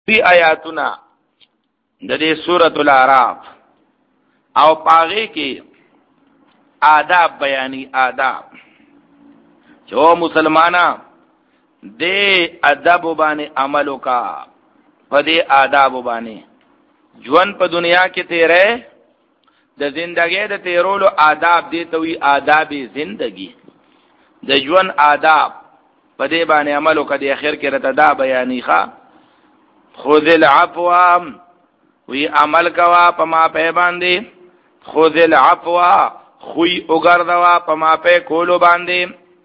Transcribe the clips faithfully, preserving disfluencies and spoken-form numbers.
پی آیاتنا د دې سورۃ الاعراف او پاغه کې آداب بیانی آداب جو مسلمانا دے ادب باندې عمل وکا په دې آداب باندې ژوند په دنیا کې تیرې د زندګۍ د تیرولو آداب دي ته وی آداب زندگی د ژوند آداب په دې باندې عمل وکړي د اخر کې رته دا بیانې ښا خذ العفو وی عمل کوا په ما په باندې خذ العفو خوی وګرځوا په ما په کولو باندې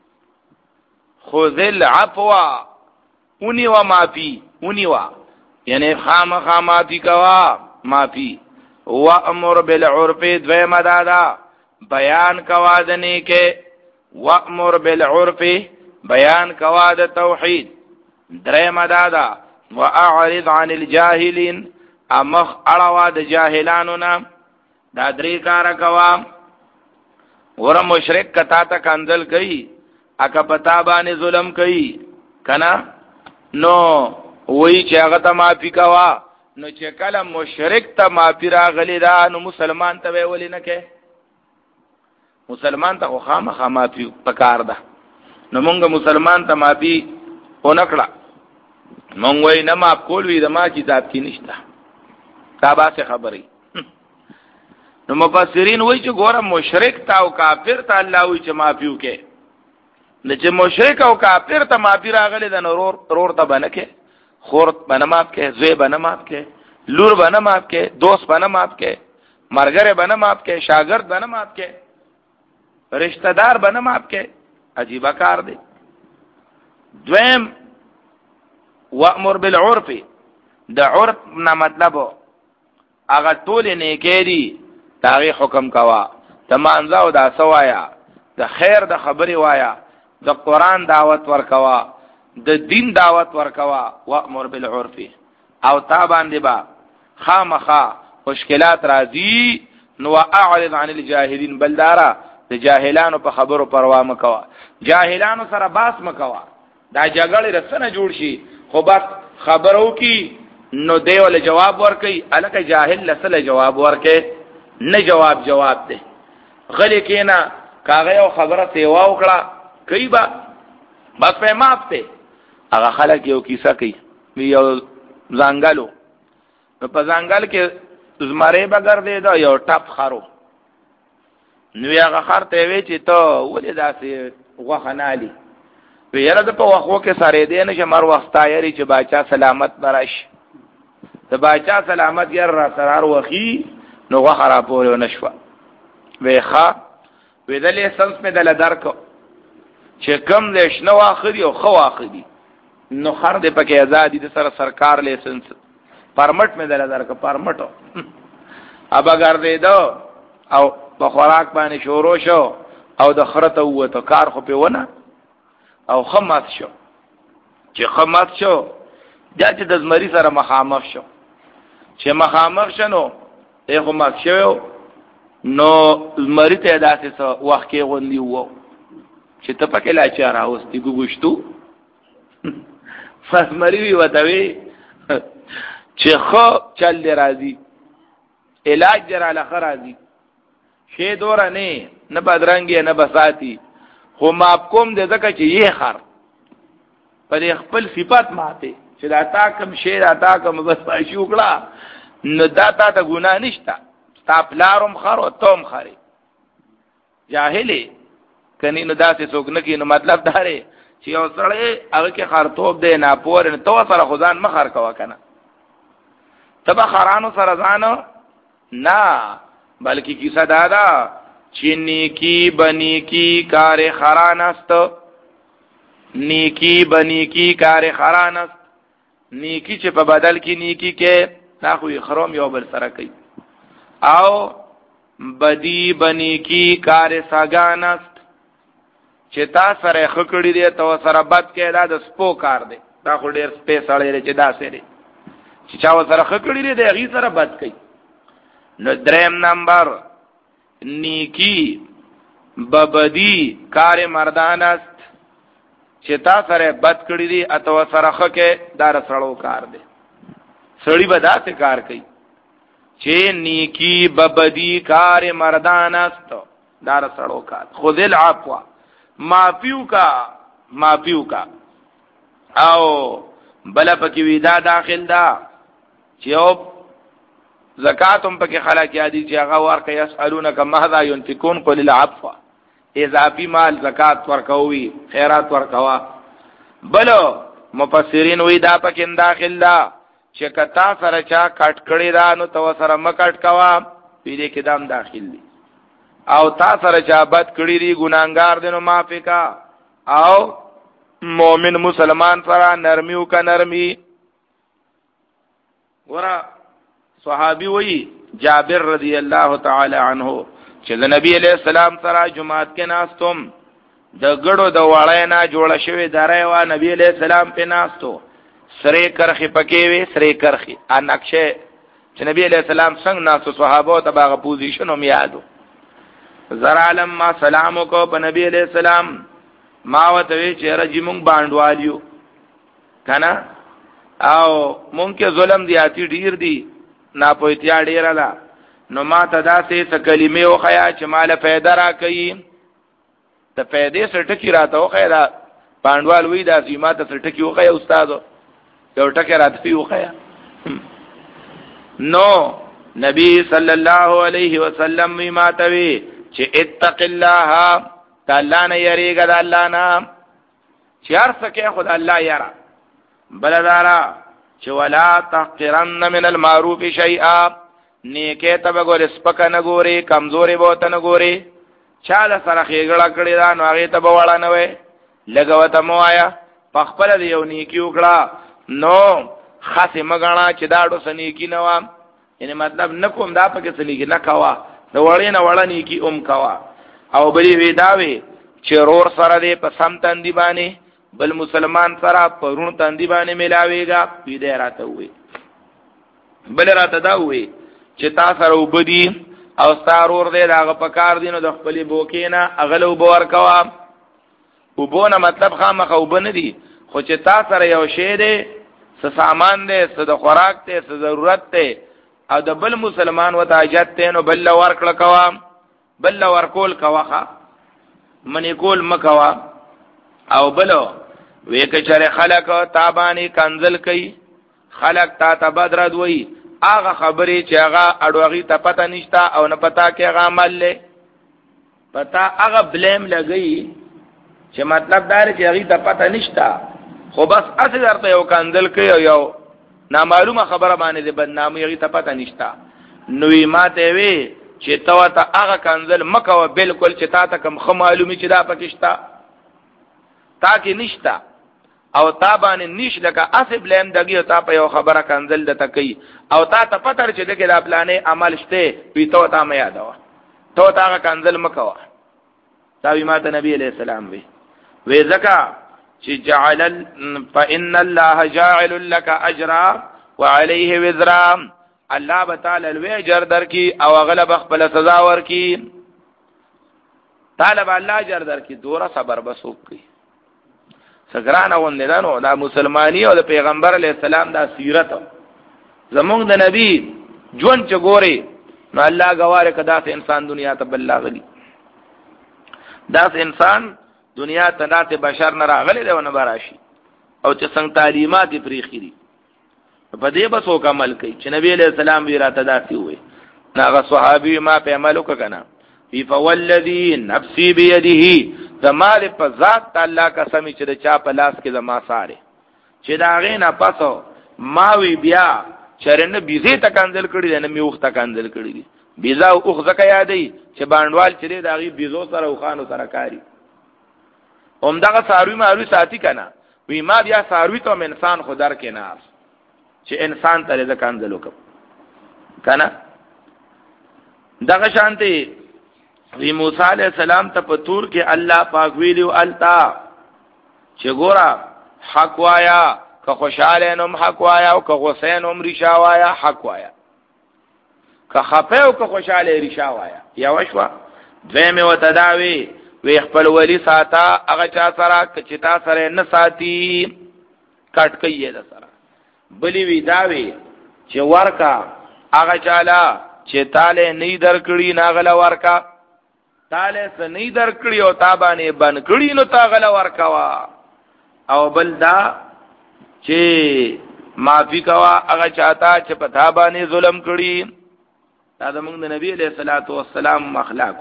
خذ العفو اونی و معفی اونی و یعنی خام خاماتی کوا معفی وَأْمُرْ بِالْعُرْفِ دویم دادا بیان کوا د نیکه وَأْمُرْ بِالْعُرْفِ بیان کوا د توحید دریم دادا وَأَعْرِضْ عَنِ الْجَاهِلِينَ امخ اړوا د جاهلانو نام دا درې کار کوا ور مشرک کتا ته کنزل کئ اکا پتا باندې ظلم کئ کنا نو وای چې هغه ته معافي کوا نو چې کله مشرک ته معافي راغلی دا نو مسلمان ته ویل نه کې مسلمان ته خامخا معافي پکار ده نو مونږ مسلمان ته معافي اونکړه مونږ وای نه معاف کول وی د ما کتاب کې نشته دا به خبرې نو مفسرین وای چې ګوره مشرک ته او کافر ته الله وای چې معافي وکړي نه چې مشرک او کافر ته معافي راغلی د نور رور ته بنکه خورت بنا ماف کې زوی بنا ماف کې لور بنا ماف کې دوست بنا ماف کې مرګره بنا ماف کې شاګرد بنا ماف کې رشتہ دار بنا ماف کې عجیب کار دی دویم وامر بالعرف د عرف نه مطلب هغه ټول نه کېدی تاغي حکم کوا تمانځه او دا سوایا د خیر د خبري وایا د قران دعوت ورکوا د دین دعوت ورکوا وامر بالعرف او تا باندې با خامخا مشکلات راځي نو اعرض عن الجاهلین بلدارا د جاهلانو په خبرو پروا مکوا جاهلانو سره باس مکوا دا جګړه رسنه جوړ شي خو بس خبرو کی نو دیول جواب ورکي الکه جاهل لسله جواب ورکي نه جواب جواب ده غلی کینا کاغه او خبره سیوا وکړه کوي با بس په ماپ ته هغه خلک یو کیسه کوي یو زنګالو په زنګال کې زمره بغیر دی دا یو ټپ خارو نو هغه خر ته وی چې ته ولې داسې غوخنالي پیره د په وخو کې ساره دی نه چې مر وختا یری چې باچا سلامت براش ته باچا سلامت ير را سرار وخی نو غوخه را پورې نشوا ویخه ویدلې سنس مې دل درکو چې کم دې شنو اخري او خو اخري نو خر دې پکې آزادي د سره سرکار لیسنس پرمټ مې دل درکو پرمټو ابا ګرځې دو او په خوراک باندې شروع شو او د خرته وته کار خو په ونه او خمات شو چې خمات شو دا چې د زمری سره مخامخ شو چې مخامخ شنو یې خمات شو نو زمری ته داسې څه وخت کې غوندي وو چې ته پکې لا چاره اوستي ګوښتو فزمری وی وتوي چې خو چل دی راځي علاج در علی خرازي شی دور نه نه بدرنګي نه بساتی خو ماپ کوم دې ځکه چې یې خر پر خپل صفات ماته چې دا تا کوم شی دا تا کوم بس پښې وکړه نو دا تا ته ګناه نشته تا پلارم خر او توم خري جاهلی کني نو داسې څوک نه کینو مطلب دا دی چې یو سړی هغه کې خرطوب دی نه پور نه تو سره خدان مخر کوا کنه تبا خرانو سره ځانو نه بلکې کیسه دادا چې نیکی بنی کی کار خرانست نیکی بنی کی کار خرانست نیکی چې په بدل کې نیکی کې دا خو خروم یو بل سره کوي او بدی بنی کی کار ساګانست چې تا سره خکړی دی تو سره بد کې دا د سپو کار دی دا خو ډیر سپیس اړې چې دا سره چې چا سره خکړی دی هغه سره بد کوي نو دریم نمبر نیکی ببدی کار مردان است چې تا سره بد کړی دی اتو سره خکه دار سړو کار دی سړی به داسې کار کوي چې نیکی ببدی کار مردان است دار سړو کار خذ العفو معفو کا معفو کا او بل پکې ودا داخل دا چې او زکاتم پکې خلک یادي چې هغه ورکه يسالونک ماذا ينفقون قل العفو اضافي مال زکات ورکوي خیرات ورکوا بل مفسرین وی دا پکې داخل دا چې کتا سره چا کټ کړي دا نو تو سره مکټ کوا پیډه کې دام داخل دي او تا سره چا بد کړي دي ګناګار دي نو معافي کا او مؤمن مسلمان سره نرمیو کا نرمی ورا صحابي وی جابر رضی الله تعالی عنہ چې د نبی علیہ السلام سره جمعات کې ناستم د ګړو د وړای نه جوړ شوی درای وا نبی علیہ السلام په ناستو سره کرخي پکې وي سره کرخي ا نقشه چې نبی علیہ السلام څنګه ناسو صحابه ته باغ پوزیشن هم یادو زرا علم ما سلام کو په نبی علیہ السلام ما وته چې رجمون باندوالیو کنه او مونږ کې ظلم دیاتی ډیر دی ناپوهتیا ډیر را نو ما ته داسې څه کلمې او خیا چې مال پیدا را کوي ته پیدې سټکی راته او خیا باندوال وی دا سیما ته سټکی او خیا استاد یو ټکی راته او خیا نو نبی صلی الله علیه وسلم ما ته وی چې اتق الله تعالی نه یریګا د الله نه چې هر څه کې خدای الله یرا بلدارا چې ولا تحقرن من المعروف شیئا نیکه ته وګور سپک نه ګوري کمزوري بوته نه ګوري چاله سره خېګړه کړی دا نو هغه ته بواړه نه وي لګوته مو آیا پخپل دی یو نیکی وکړه نو خاصه مګانا چې دا ډو سنیکی نه و یعنی مطلب نکوم دا پکې سنیکی نه کوا د وړې نه وړه نیکی اوم کوا او بلی وی داوي چې رور سره دې په سم تندې باندې بل مسلمان سره پرون تندې باندې ملاويږي دې راته وي بل راته دا وي چې تا سره وبدي او ستارور دې داغه پکار دینو د خپلې بوکینا اغلو بور کوا وبونه مطلب خامخ وبنه دي خو چې تا سره یو شی دې څه سامان دې څه د خوراک دې څه ضرورت دې او د بل مسلمان وته حاجت ته نو بل ورکړه کوا بل ورکول کواخه منی کول مکوا او بلو وې کچره خلق تابانی کنزل کوي خلق تا تبدرد وای هغه خبرې چې هغه اډوغي ته پته نشتا او نه پتا کې هغه عمل له پتا هغه بلیم لګي چې مطلب دا چې هغه ته پته نشتا خو بس اصل درته یو کنزل کوي یو نامعلومه خبره باندې د بدنامي هغه ته پته نشتا نوې ماته وی چې تا ته هغه کنزل مکو بالکل چې تا ته کوم خو معلومي چې دا پکشتا تا کې نشتا او تا باندې نش لکه اسب لیم دغه تا په یو خبره کنزل د تکي او تا ته پتر چې دغه د پلانې عمل شته پیته تا مې یادوا ته تا کنزل مکوا دا وی ماته نبی علیہ السلام وی وی زکا چې جعل فان الله جاعل لك اجرا وعليه وزرا الله تعالی الوی جر در کی او غلب خپل سزا ور کی طالب الله جر در کی دوره صبر بسوک کی سګرانه وندنو دا مسلمانی او د پیغمبر علی السلام دا سیرت زمونږ د نبی جون چې ګوري نو الله غواره کدا سه انسان دنیا ته بلغلی دا سه انسان دنیا ته داسه بشر نه راغلی دی ونه براشي او چې څنګه تعلیمات پریخي دي په دې بس او عمل کوي چې نبی علیہ السلام وی راته داسي وي هغه صحابي ما په عمل وکړه فی فوالذی نفسی بیده زمال په ذات الله قسم چې د چا په لاس کې زما ساره چې دا غینا پاسو ما وی بیا چرنه بیزه تکانځل کړي نه میوخ تکانځل کړي دي بیزا اوخ زکه یادې چې باندوال چې دا غي بیزو سره او خانو سره کاری هم دا ساروی ماروی ساتي کنه وی ما بیا ساروی ته انسان خدار کې نه چې انسان ته د کانځل وکم کنه دغه شانتي وی موسی علیہ السلام ته په تور کې الله پاک ویلو التا چې ګورا حق وایا که خوشاله نوم حق وایا او که غصه نوم رشا وایا حق وایا که خپه او که خوشاله رشا وایا یا وشوا دویمه وتداوی وی خپل ولی ساته هغه چا سره چې تا سره نه ساتي کټ کوي د سره بلی وی داوی چې ورکا هغه چاله چې تاله نه درکړي ناغله ورکا تاله س نه درکړي او تابانه بن کړي نو تاغله ورکا وا او بل دا چې معافي کوا هغه چاته چې په تابانه ظلم کړي دا زموږ د نبی علیہ الصلوۃ والسلام اخلاق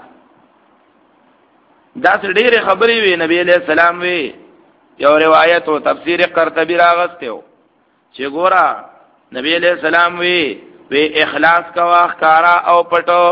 دا ډېرې خبرې وی نبی علیہ السلام وی یو روایت او تفسیر قرطبی راغسته چې ګورا نبی علیہ السلام وی وی اخلاص کوا خکارا او پټو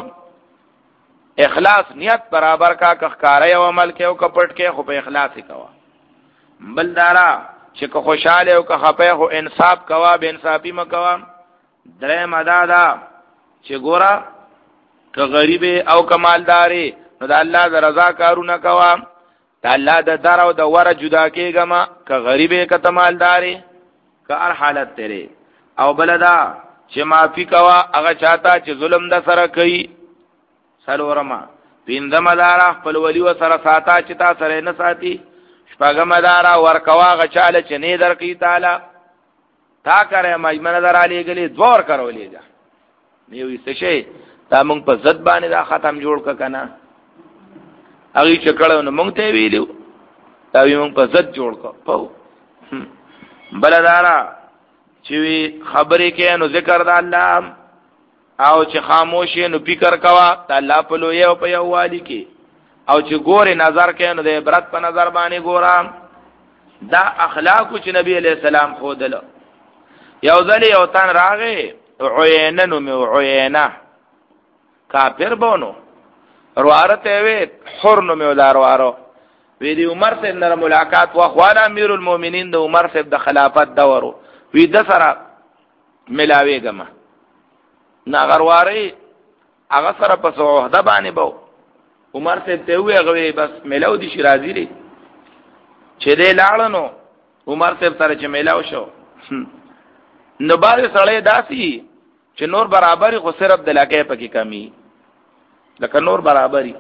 اخلاص نیت برابر کا کخکارا او عمل کې او کپټ کې خو په اخلاص کوا بل دارا چې کو خوشاله او که خپه خو انصاف کوا به انصافی مکوا درې مدادا چې ګورا که غریب او کمالداري نو د الله د رضا کارونه کوا د الله د در او د ور جدا کېګما که غریب که مالداري که هر حالت تیرې او بلدا چې معافي کوا هغه چاته چې ظلم د سره کوي سلورما پیندم دارا خپل ولی و سره ساته چې تا سره نه ساتي شپږم دارا ور کوا هغه چاله چې نه درکې تعالی تا کرے مجمن در علی گلی دور کرولې دا نیوې څه شي دا مونږ په زد باندې دا ختم جوړ ک کنه هغه چکړو نو مونږ ته ویلو دا مونږ په زد جوړ ک پاو بلدارا چې خبرې کې نو ذکر د الله او چې خاموش نو فکر کوا د الله په لوی او په یووالي کې او چې ګوره نظر کې نو د عبرت په نظر باندې ګورم دا اخلاق چې نبی علیہ السلام خودل یو ځل یو تن راغی عینه نو می عینه کافر بونو روارته وی حر نو می ولاروارو وی دی عمر سره ملاقات واخواله امیر المؤمنین د عمر سره د خلافت دورو وی د سره ملاوي گما ناغرواری هغه سره په سوهده باندې بو عمر سره ته وی غوي بس ملاو دي شرازی لري چې دې لاړنو عمر سره سره چې ملاو شو نو باندې سړی داسي چې نور برابرۍ خو صرف د لکه پکې کمی لکه نور برابرۍ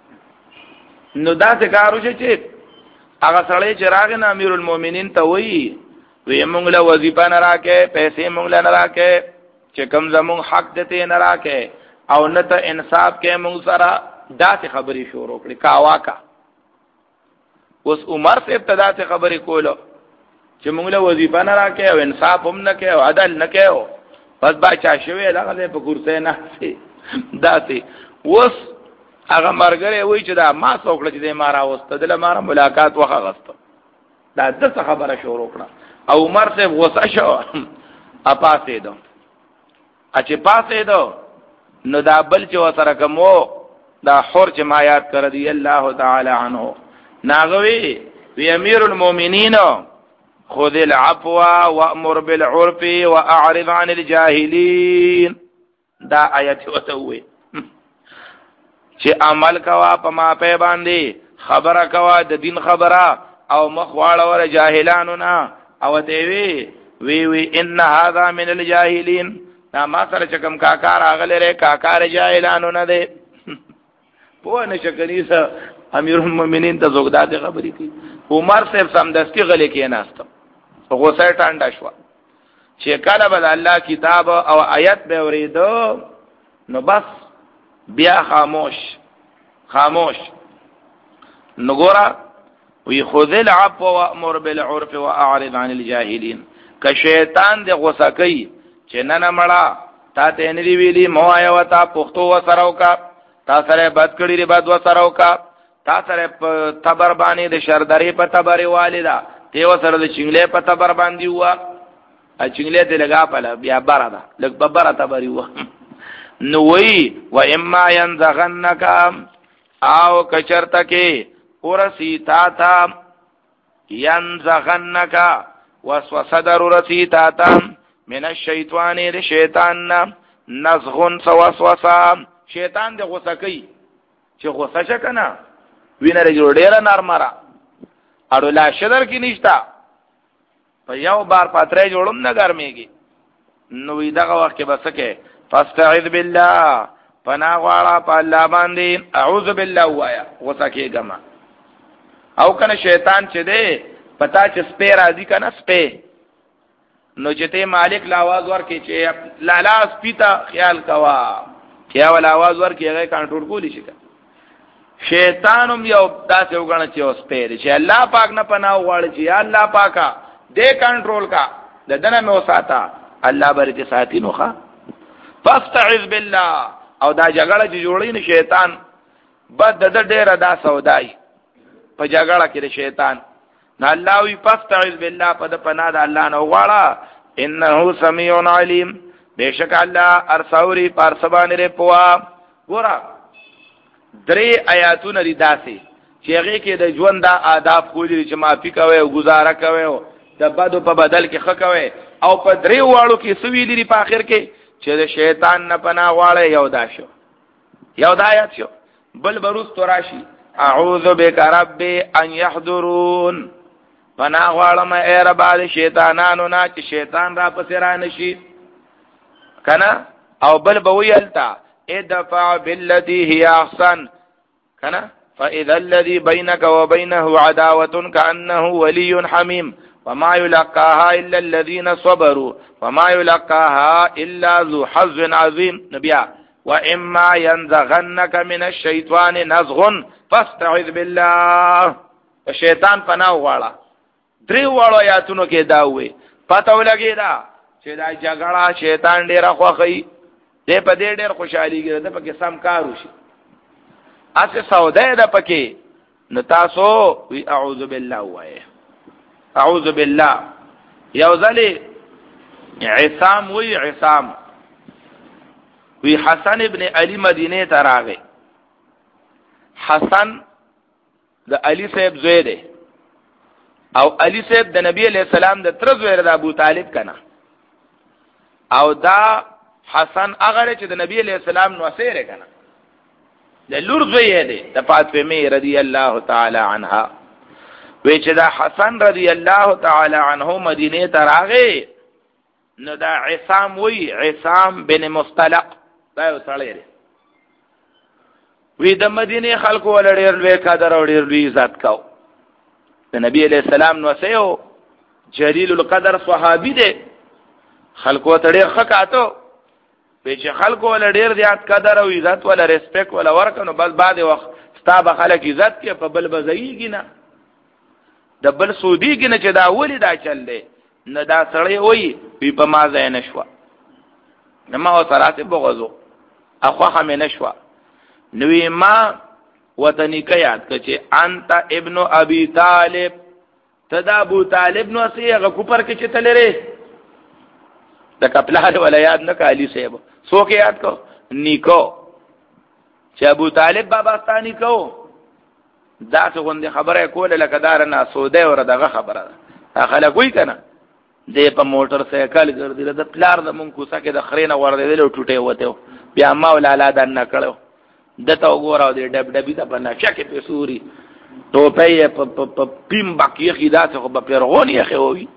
نو داسې کارو چې هغه سړی چې راغی نه امیر المؤمنین ته وی وی مونږ له وظیفه نه راکې پیسې مونږ له نه راکې چې کم زمون حق دته نه راکې او نه ته انصاف کې مونږ سره داسې خبرې شروع کړې کاوا کا اوس عمر سے ابتدا سے خبرې کوله چې مونږ له وظیفه نه راکې او انصاف هم نه کې او عدل نه کې بس با چا شوی لغه په کورسه نه سي داسې اوس هغه مرګره وای چې دا ما څوکړه چې ما راوسته دله ما ملاقات وخه غسته دا د خبره شروع کړه او عمر سے غوسه شو اپاسې دو اچ پاسې دو نو دا بل چې وسره کومو دا حور چې ما یاد کړ دی الله تعالی عنہ ناغوی وی امیر المؤمنین خذ العفو وامر بالعرف واعرض عن الجاهلين دا آیت وتوي چې عمل کوا په ما په باندې خبره کوا د دین خبره او مخواړه ور جاهلانو نه او ته وی وی وی ان هذا من الجاهلين دا ما سره چکم کاکار اغله ر کاکار جاهلانو نه دی په نشکنی سره امیر المؤمنین ته زوګدات خبرې کی عمر صاحب سمدستی غلې کې ناستم غوسه ټانډه شو چې کله بل الله کتاب او آیت به ورېدو نو بس بیا خاموش خاموش نګورا وی خذ العفو وامر بالعرف واعرض عن الجاهلين که شیطان دې غوسه کوي چې نه نه مړه تا ته نه دی ویلي مو آیا وتا پختو وسراو کا تا سره بد کړي ری بد وسراو کا تا سره تبر باندې د شردري په تبري والدا ته وسره د چنگلې په تبر باندې وا ا چنگلې ته لگا پله بیا برادا لګ ببره تبري وا نو وی و اما ينزغنك او کچرته کې ورسی تا تا ينزغنك وسوسه در ورسی تا تا من الشیطان د شیطان نزغن وسوسه شیطان د غوسه کوي چې غوسه شکنه وینه رجو ډیره نرمره اړو لا شدر کې نشتا په یو بار پاتره جوړم نه ګرميږي نو دغه وخت کې بسکه فاستعذ بالله پنا غواړه په الله باندې اعوذ بالله وایا غوسه کېګما او کنه شیطان چې دی پتا چې سپې راځي کنه سپې نو چې ته مالک لا आवाज ورکې چې لالا سپیتا خیال کوا کیا ول आवाज ورکې هغه کنټرول کولی شي شیطانم یو داسې وګڼه چې اوس پیر چې الله پاک نه پناه وغواړي چې یا الله پاکا دې کنټرول کا د دنه مې وساته الله برته ساتي نو ښا فاستعذ بالله او دا جګړه چې جوړی نه شیطان بد د ډېر دا سودای په جګړه کې شیطان نه الله وی فاستعذ بالله په د پناه د الله نه وغواړه انه سميع عليم بیشک الله ارساوري پارسبان لري پوا ګورا درې آیاتونه دي داسې چې هغه کې د ژوند د آداب خولي چې معافي کوي او گزاره کوي او د بدو په بدل کې خ کوي او په درې واړو کې سوي لري په اخر کې چې د شیطان نه پناه واړی یو دا شو یو دا آیات شو بل بروز تراشی اعوذ بک رب ان يحضرون پناه واړم اے رب د شیطانانو نه چې شیطان را پسې را نشي کنه او بل بویلتا ادفع بالتي هي احسن کنه فاذا الذي بينك وبينه عداوه كانه ولي حميم وما يلقاها الا الذين صبروا وما يلقاها الا ذو حظ عظيم نبيا واما ينزغنك من الشيطان نزغ فاستعذ بالله الشیطان پناه واړه درې واړو آیاتونو کې دا وې پته ولګی دا چې دا جګړه شیطان ډیر خوخی دې په دې ډېر خوشحالي کې ده پکې سم کار وشي اسه سودا ده پکې نو تاسو وی اعوذ بالله وای اعوذ بالله یو ځلې عصام وی عصام وی حسن ابن علی مدینه ته راغی حسن د علی صاحب زوی دی او علی صاحب د نبی علیہ السلام د تر زوی د ابو طالب کنا او دا حسن هغه چې د نبی علیہ السلام نو سره کنه د لور زوی دی د فاطمه رضی الله تعالی عنها وی چې دا حسن رضی الله تعالی عنه مدینه ته راغی نو دا عصام وی عصام بن مستلق دا یو سړی دی وی د مدینه خلکو ول ډیر لوی قدر او ډیر لوی عزت کاو د نبی علیہ السلام نو سيو جلیل القدر صحابي دی خلکو ته ډیر خکاتو په چې خلکو ول ډیر زیات قدر او عزت ول ریسپیکټ ول ورکنو بس بعد وخت ستاب خلک عزت کې په بل بزایږي نه د بل سودیږي نه چې دا ولې دا چل دی نه دا سړی وای په ما ځای نشو نه ما وسراته بغزو اخوخه مې نشو نوې ما وطنی کا یاد کچه انت ابن ابي طالب تدا ابو طالب نو سیغه کوپر کې چتلره د کپلار ولا یاد نه کالی صاحب سو کې یاد کو نیکو چې ابو طالب بابا ستانی کو دا څنګه غوندي خبره کوله لکه دار نه سوده ور دغه خبره اخله کوي کنه دې په موټر سایکل ګرځیدل د پلار د مونږ کوڅه کې د خرینه وردیدل او ټوټه وته بیا ما ولاله د نه کړو دته وګوراو دې ډب ډبې ته په نقشه کې په سوري ټوپې په په پیم باقي خیدا څه په پیرغون یې خوي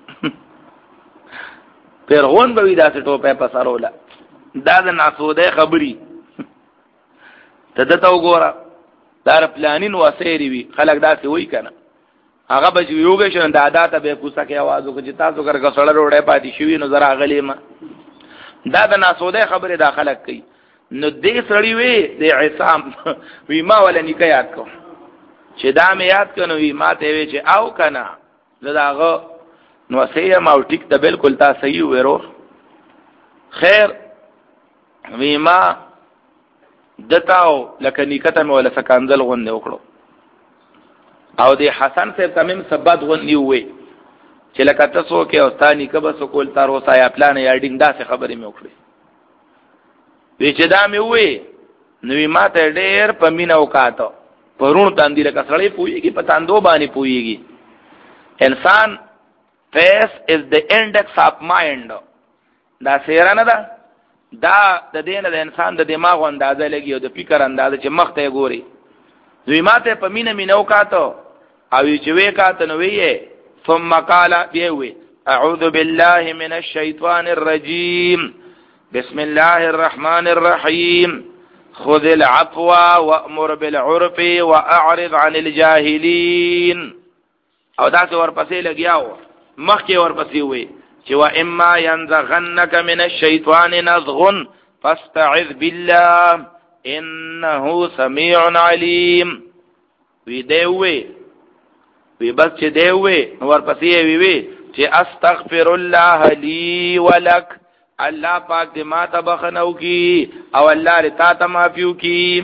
پیرغون به دا څه ټوپې په سروله دا د ناسوده خبري ته دته وګورا دار پلانین وسېری وی خلک دا څه وای کنه هغه به یوګه شون دادا ته به کوڅه کې आवाज وکړي چې تاسو ګرګه سره روړې پاتې شوی نو زرا غلی ما دا د ناسوده خبره داخله کوي نو دې سړی وی د عصام وی ما ولا نکيات کو چې دا مې یاد کنو وی ما ته وی چې او کنه زداغه نو سې ما او ټیک ته بالکل تا صحیح ورو خیر وی ما دتاو لکه نکته مې ولا سکانځل غون نه وکړو او دی حسن صاحب تمیم سبد غونی وې چې لکه تاسو کې اوستانی کبه سو کول تر اوسه یا پلان یا ډینګ داسې خبرې مې وکړې وی چې دا مې وې نو ما ته ډېر په مینا وکاته پرون تاندې لکه سړی پويږي په تاندو باندې پويږي انسان face is the index of mind دا سیره نه ده دا د دین د انسان د دماغ اندازه لګي او د فکر اندازه چې مخ ته ګوري دوی ماته په مینا مینا وکاته او چې وې کاته نو وې ثم قال بيوي اعوذ بالله من الشيطان الرجيم بسم الله الرحمن الرحيم خذ العفو وأمر بالعرف وأعرض عن الجاهلين او دا څه ورپسې لګیاو مخکې ورپسې وې چې وا اما ينزغنك من الشيطان نزغ فاستعذ بالله انه سميع عليم. وی دی وی وی بس چې دی وی ورپسې وی وی چې استغفر الله لي ولك، الله پاک دې ما ته بخنو کی او الله دې تا ته معفو کی.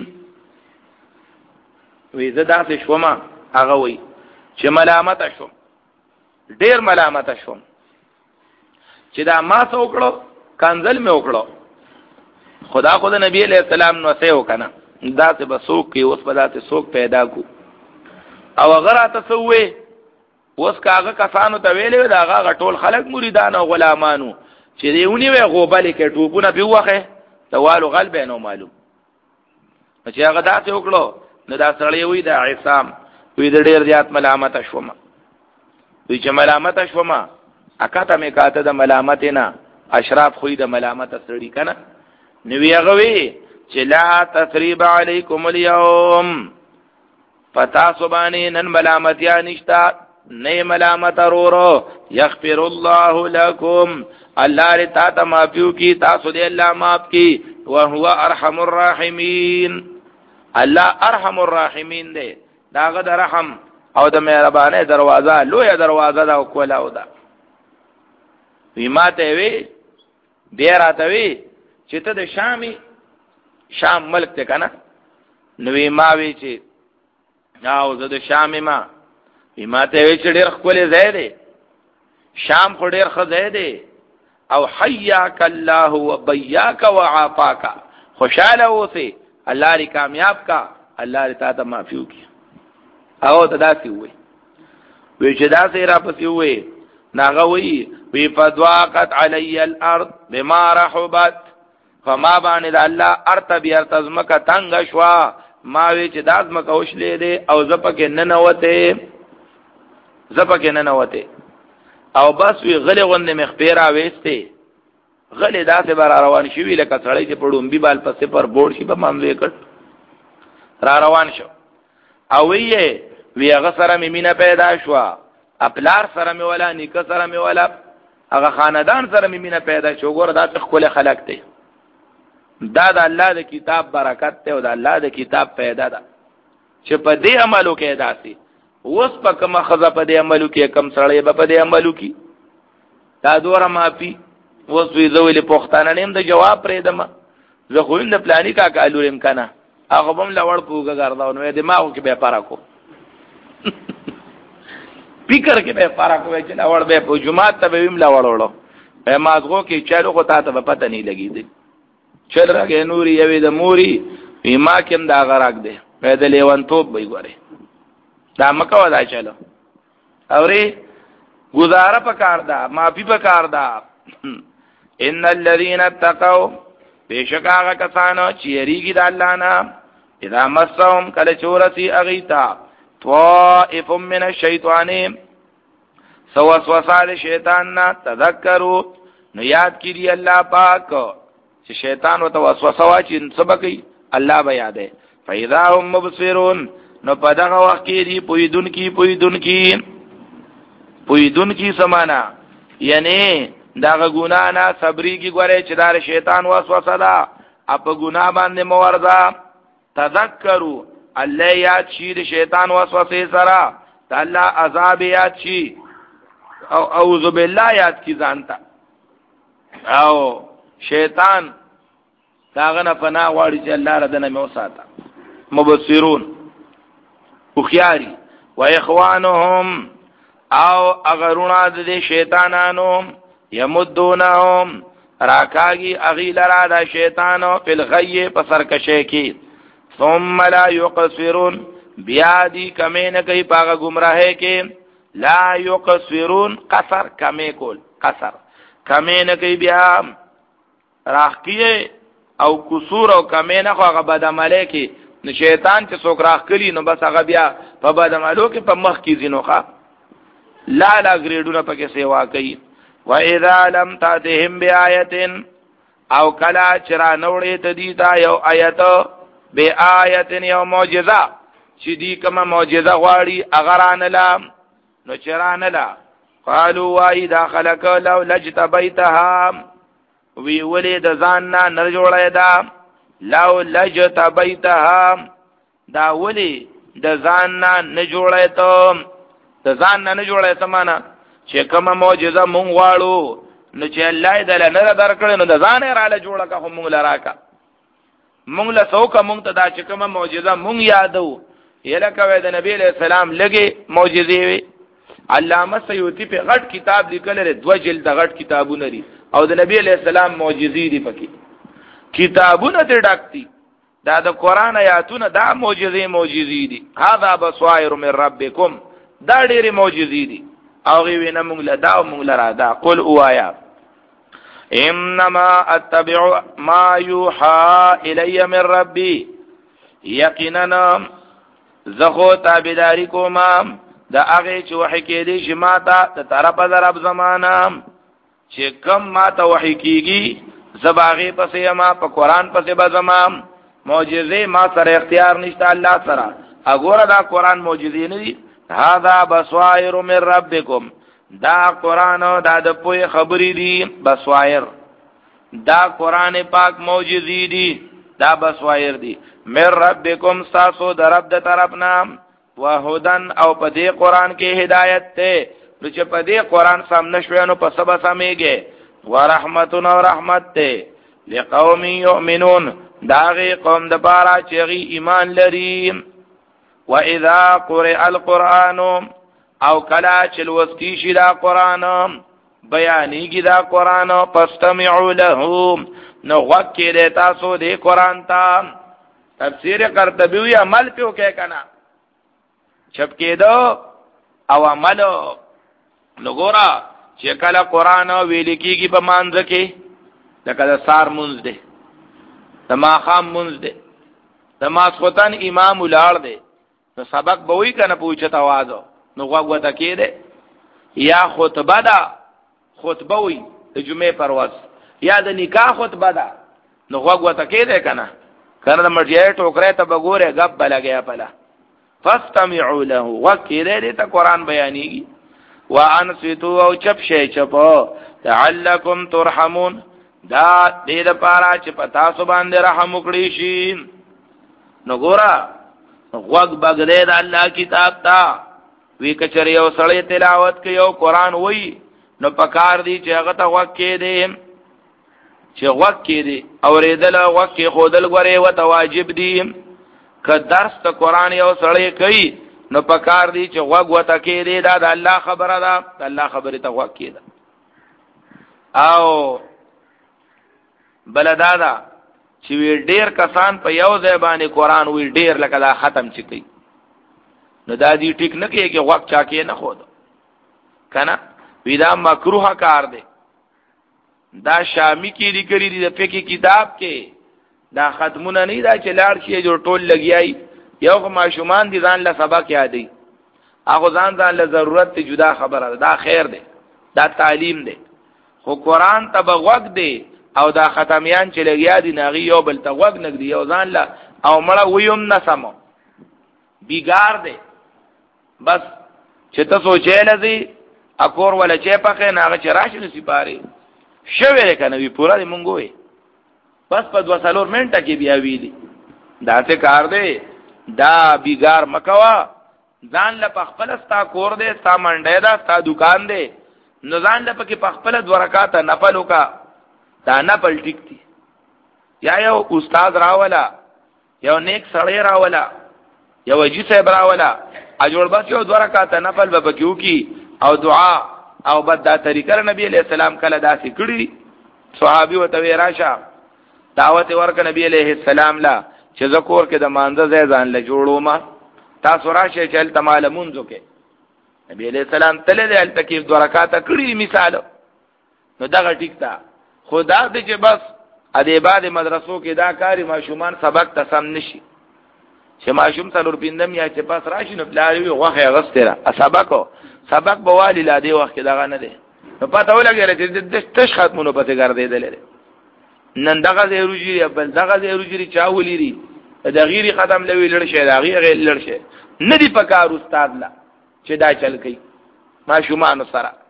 وی زدا څه شوما هغه وی چې ملامت شوم، ډیر ملامت شوم چې دا ما څه وکړو، کنزل مې وکړو. خدا خود نبی علیہ السلام نو سه وکنه دا څه بسوک کی اوس په داسې سوک پیدا کو او غره تسوي اوس کاغه کسانو ته ویلې دا هغه ټول خلک مریدان او غلامانو چې دیونی وي غوبل کې ټوپونه په وخه توالو غلب نو معلوم چې هغه داسې وکړو نو دا سړی وي دا عصام وي د ډیر زیات ملامت شوم. وی چې ملامت شوم اکاته مې کاته د ملامت نه اشراف خوې د ملامت سړی کنه نو وی هغه وی چې لا تثریب علیکم اليوم، پتا سبانی نن ملامت یا نشتا نه ملامت ورورو، یغفر الله لكم، الله رتا ته معفو کی تاسو دې الله معاف کی، وهو ارحم الراحمین، الله ارحم الراحمین دې داغه د رحم او د مهربانه دروازه لوی دروازه دا کولا او دا. وی ماته وی بیا راته وی چې ته د شامي شام ملک ته کنه نو وی ما وی چې او زه د شام ما وی ماته وی چې ډېر خپل ځای دی شام خو ډېر ښه ځای دی او حیاک الله وبیاک وعافاک، خوشاله اوسې الله ری کامیاب کا، الله ری تا ته معفو کی. او ته داسې وی وی چې داسې را پسې وی ناغه وی وی فضاقت علی الارض بما رحبت، فما باندې د الله ارتبی ارتزمک تنگ شوا، ما وی چې دازمک اوشلې دي او زپکه ننوته زپکه ننوته او بس وی غلی غند مخپیرا وېسته غلی داسې بار روان شي لکه سړی چې پړوم بي بال پسې پر بورډ شي په مانځي کټ را روان شو. او وی وی هغه سره میمینه پیدا شو، خپلار سره می ولا نیکه سره می ولا هغه خاندان سره میمینه پیدا شو. ګور دا خپل خلق ته دا د الله د کتاب برکت ته او د الله د کتاب پیدا ده چې په دې عملو کې داسي اوس په کومه خزه په دې عملو کې کم سړی په دې عملو کې دا دوره مافي اوس وی زویل پښتانه نیم د جواب پرې دمه زه خو د پلاني کا کالورم کنه هغه بم لوړ پوګه ګرځاو نو دماغو کې به پارا کو فکر کې به پارا کو چې لوړ به په جمعات ته ویم لوړ وړو په مازغو کې چالو کو تا ته پته نه لګی دي چل راګه نوري یوي د موري ما کوم دا غراک دی په د لیوان توپ به ګوره دا مکو دا چلو اوري گزاره پکار دا معافي پکار دا. ان الذين اتقوا بشکاغه کسانو چې یریږي د الله نه اذا مسهم کله چورسي اغیتا طائف من الشیطان سوسوسه شیطان نه تذکروا نو یاد کړي الله پاک چې شیطان وته وسوسه واچي سبقي الله به یاده فاذا هم مبصرون نو په دغه وخت کې دی پویدون کی پویدون کی پویدون کی سمانا یعنی داغه ګنا نه صبري کی ګوره چې دار شیطان وسوسه ده اپ ګنا باندې موردا تذکروا الله یاد شي د شیطان وسوسه سره الله عذاب یاد شي او اعوذ بالله یاد کی ځانتا او شیطان داغه نه پناه واړي چې الله ردنه مې وساته. مبصرون خياري و اخوانهم او اغرونا د شیطانانو یمدونهم راکاگی اغیل را دا شیطانو فی الغی پسر کشے کی ثم لا یقصرون بیادی کمی نکی پاگا گمراہے کی لا یقصرون قصر کمی کول قصر کمی نکی بیا راخ کیے او قصور او کمی نکو اگا بدعملے کی نو شیطان چې څوک راخ کلی نو بس هغه بیا په بدعملو کې په مخ کې زینوخه لا لا ګریډونه پکې سیوا کوي. و اذا لم تاتهم بیااتن او کلا چرا نوړې ته دی تا یو آیت بیااتن یو معجزه چې دی کومه معجزه غواړي اگر انلا نو چرانلا قالوا وای دا خلق لو لجتبیتها وی ولی د ځان نه نه جوړه دا لو لجتبیتها دا ولی د ځان نه نه جوړه ته د ځان نه نه جوړه ته معنا چې کومه معجزه مونږ واړو نو چې الله دې نه درکړي نو د ځان را له جوړه کا مونږ لراکا مونږ له څوک مونږ ته دا چې کومه معجزه مونږ یادو یله کوي د نبی له سلام لګي معجزې وي علامه سیوطی په غټ کتاب لیکل لري دو جلد غټ کتابونه لري او د نبی له سلام معجزې دي پکې کتابونه دې ډاکتي دا د قران آیاتونه دا معجزې معجزې دي هاذا بصائر من ربکم دا ډېری معجزې دي او وینا مونږ له دا مونږ لرا دا قل اوایا انما اتبع ما يوحى الي من ربي یقینا زخو تابعداري کوم دا هغه چې وحی کېږي چې ماته د طرفه درب زمانہ چې کم ماته وحی کېږي زباغه پسې ما په قران پسې به زمام معجزې ما سره اختیار نشته الله سره اګوره دا قران معجزې نه دي هذا بصائر من ربکم دا قران دا د پوی خبرې دي بصائر دا قران پاک معجزې دي دا بصائر دي من ربکم ساسو در رب د طرفنا وهدن او په دې قران کې هدایت ته نو چې په دې قران سم نشوي نو په سبا سمېږي ورحمتنا ورحمت ته لقوم یؤمنون داغه قوم د پاره چې ایمان لري واذا قرئ القران او کلا چې لوستي شي دا قران بیانېږي دا قران فاستمعوا له نو وکړه تاسو دې قران ته تفسیر قرطبی عمل پیو کې کنا چپ کېدو او عمل لګورا چې کله قران ویل کېږي په مانځ کې لکه د سار منځ دی د ماخام منځ دی د ماسخوتن امام ولاړ دی نو سبق به وی کنه پوښتنه आवाज نو غوغه کېده یا خطبه ده خطبه وی د جمعې پرواز یا د نکاح خطبه ده نو غوغه کېده کنه کنه د مرجع ټوکره ته بګوره غب بلګیا پلا فاستمعوا له وکیله دې ته قران بیانېږي وانصتوا او چپ شي چپو لعلکم ترحمون دا دې لپاره چې پتا سو باندې رحم وکړي شي نو ګورا غوږ بغدې د الله کتاب تا وی کچری او سړی تلاوت کوي او قران وای نو پکار دی چې هغه ته غوږ کې دی چې غوږ کې دی اوریدل غوږ کې خودل غره او واجب دی که درس ته قران یو سړی کوي نو پکار دی چې غوږ وته کې دی دا د الله خبره ده د الله خبره ته غوږ کې ده او بلدادا چې وی ډیر کسان په یو ځای باندې قران وی ډیر لکه دا ختم چي کوي نو دا دې ټیک نه کوي چې وخت چا کې نه خود کنه وی دا مکروه کار دی دا شامی کې لیکلي دی د فقہی کتاب کې دا ختمونه نه دا چې لاړ شي جو ټول لګیای یو ماشومان دي ځان له سبق یادي هغه ځان ځان له ضرورت ته جدا خبره ده دا خیر دی دا تعلیم دی خو قران ته بغوګ دی او دا ختمیان چې لګیا دي ناغي یو بل ته وګ نګ دی یو ځان لا او مړه ویم نه سمو بیګار دی بس چې تاسو چې لذي اکور ولا چې پخې ناغه چې راشي نسی پاره شوه کنه وی پورا دی مونږ وې بس په دوه سالور منټه کې بیا ویلي دا ته کار دی دا بیګار مکوا ځان له خپل ستا کور دی ستا منډه دا ستا دکان دی نو ځان له پکې خپل دوه رکعات نفل وکا دا نه پل ټیک دي یا یو استاد راولا یو نیک سړی راولا یو اجي صاحب راولا اجور بس یو دوه رکعات نفل به بکیو کی او دعا او بد دا طریقه نبی علیہ السلام کله داسې کړی صحابي وته راشه دعوت ورک نبی علیہ السلام لا چې ذکر کې د مانځه ځان له جوړو ما تاسو راشه چې تل معلومونځو کې نبی علیہ السلام تل دې ال تکیف دوه رکعات کړی مثال نو دا ټیک تا خدا دې چې بس ا دې بعد مدرسو کې دا کاری ماشومان سبق ته سم نشي چې ماشوم څلور پیندم یا چې پاس راشي نو بلایوي غوخه غستره سبقو سبق بوالی لا دی وخت دا نه دی نو پته ولګی چې د تش ختمونو پته ګرځیدل نن دغه زیروجری بل دغه زیروجری چاولی ری د غیری ختم لوي لړ شه دا غیر لړ شه نه دی پکار استاد لا چې دا چل کوي ماشومان سره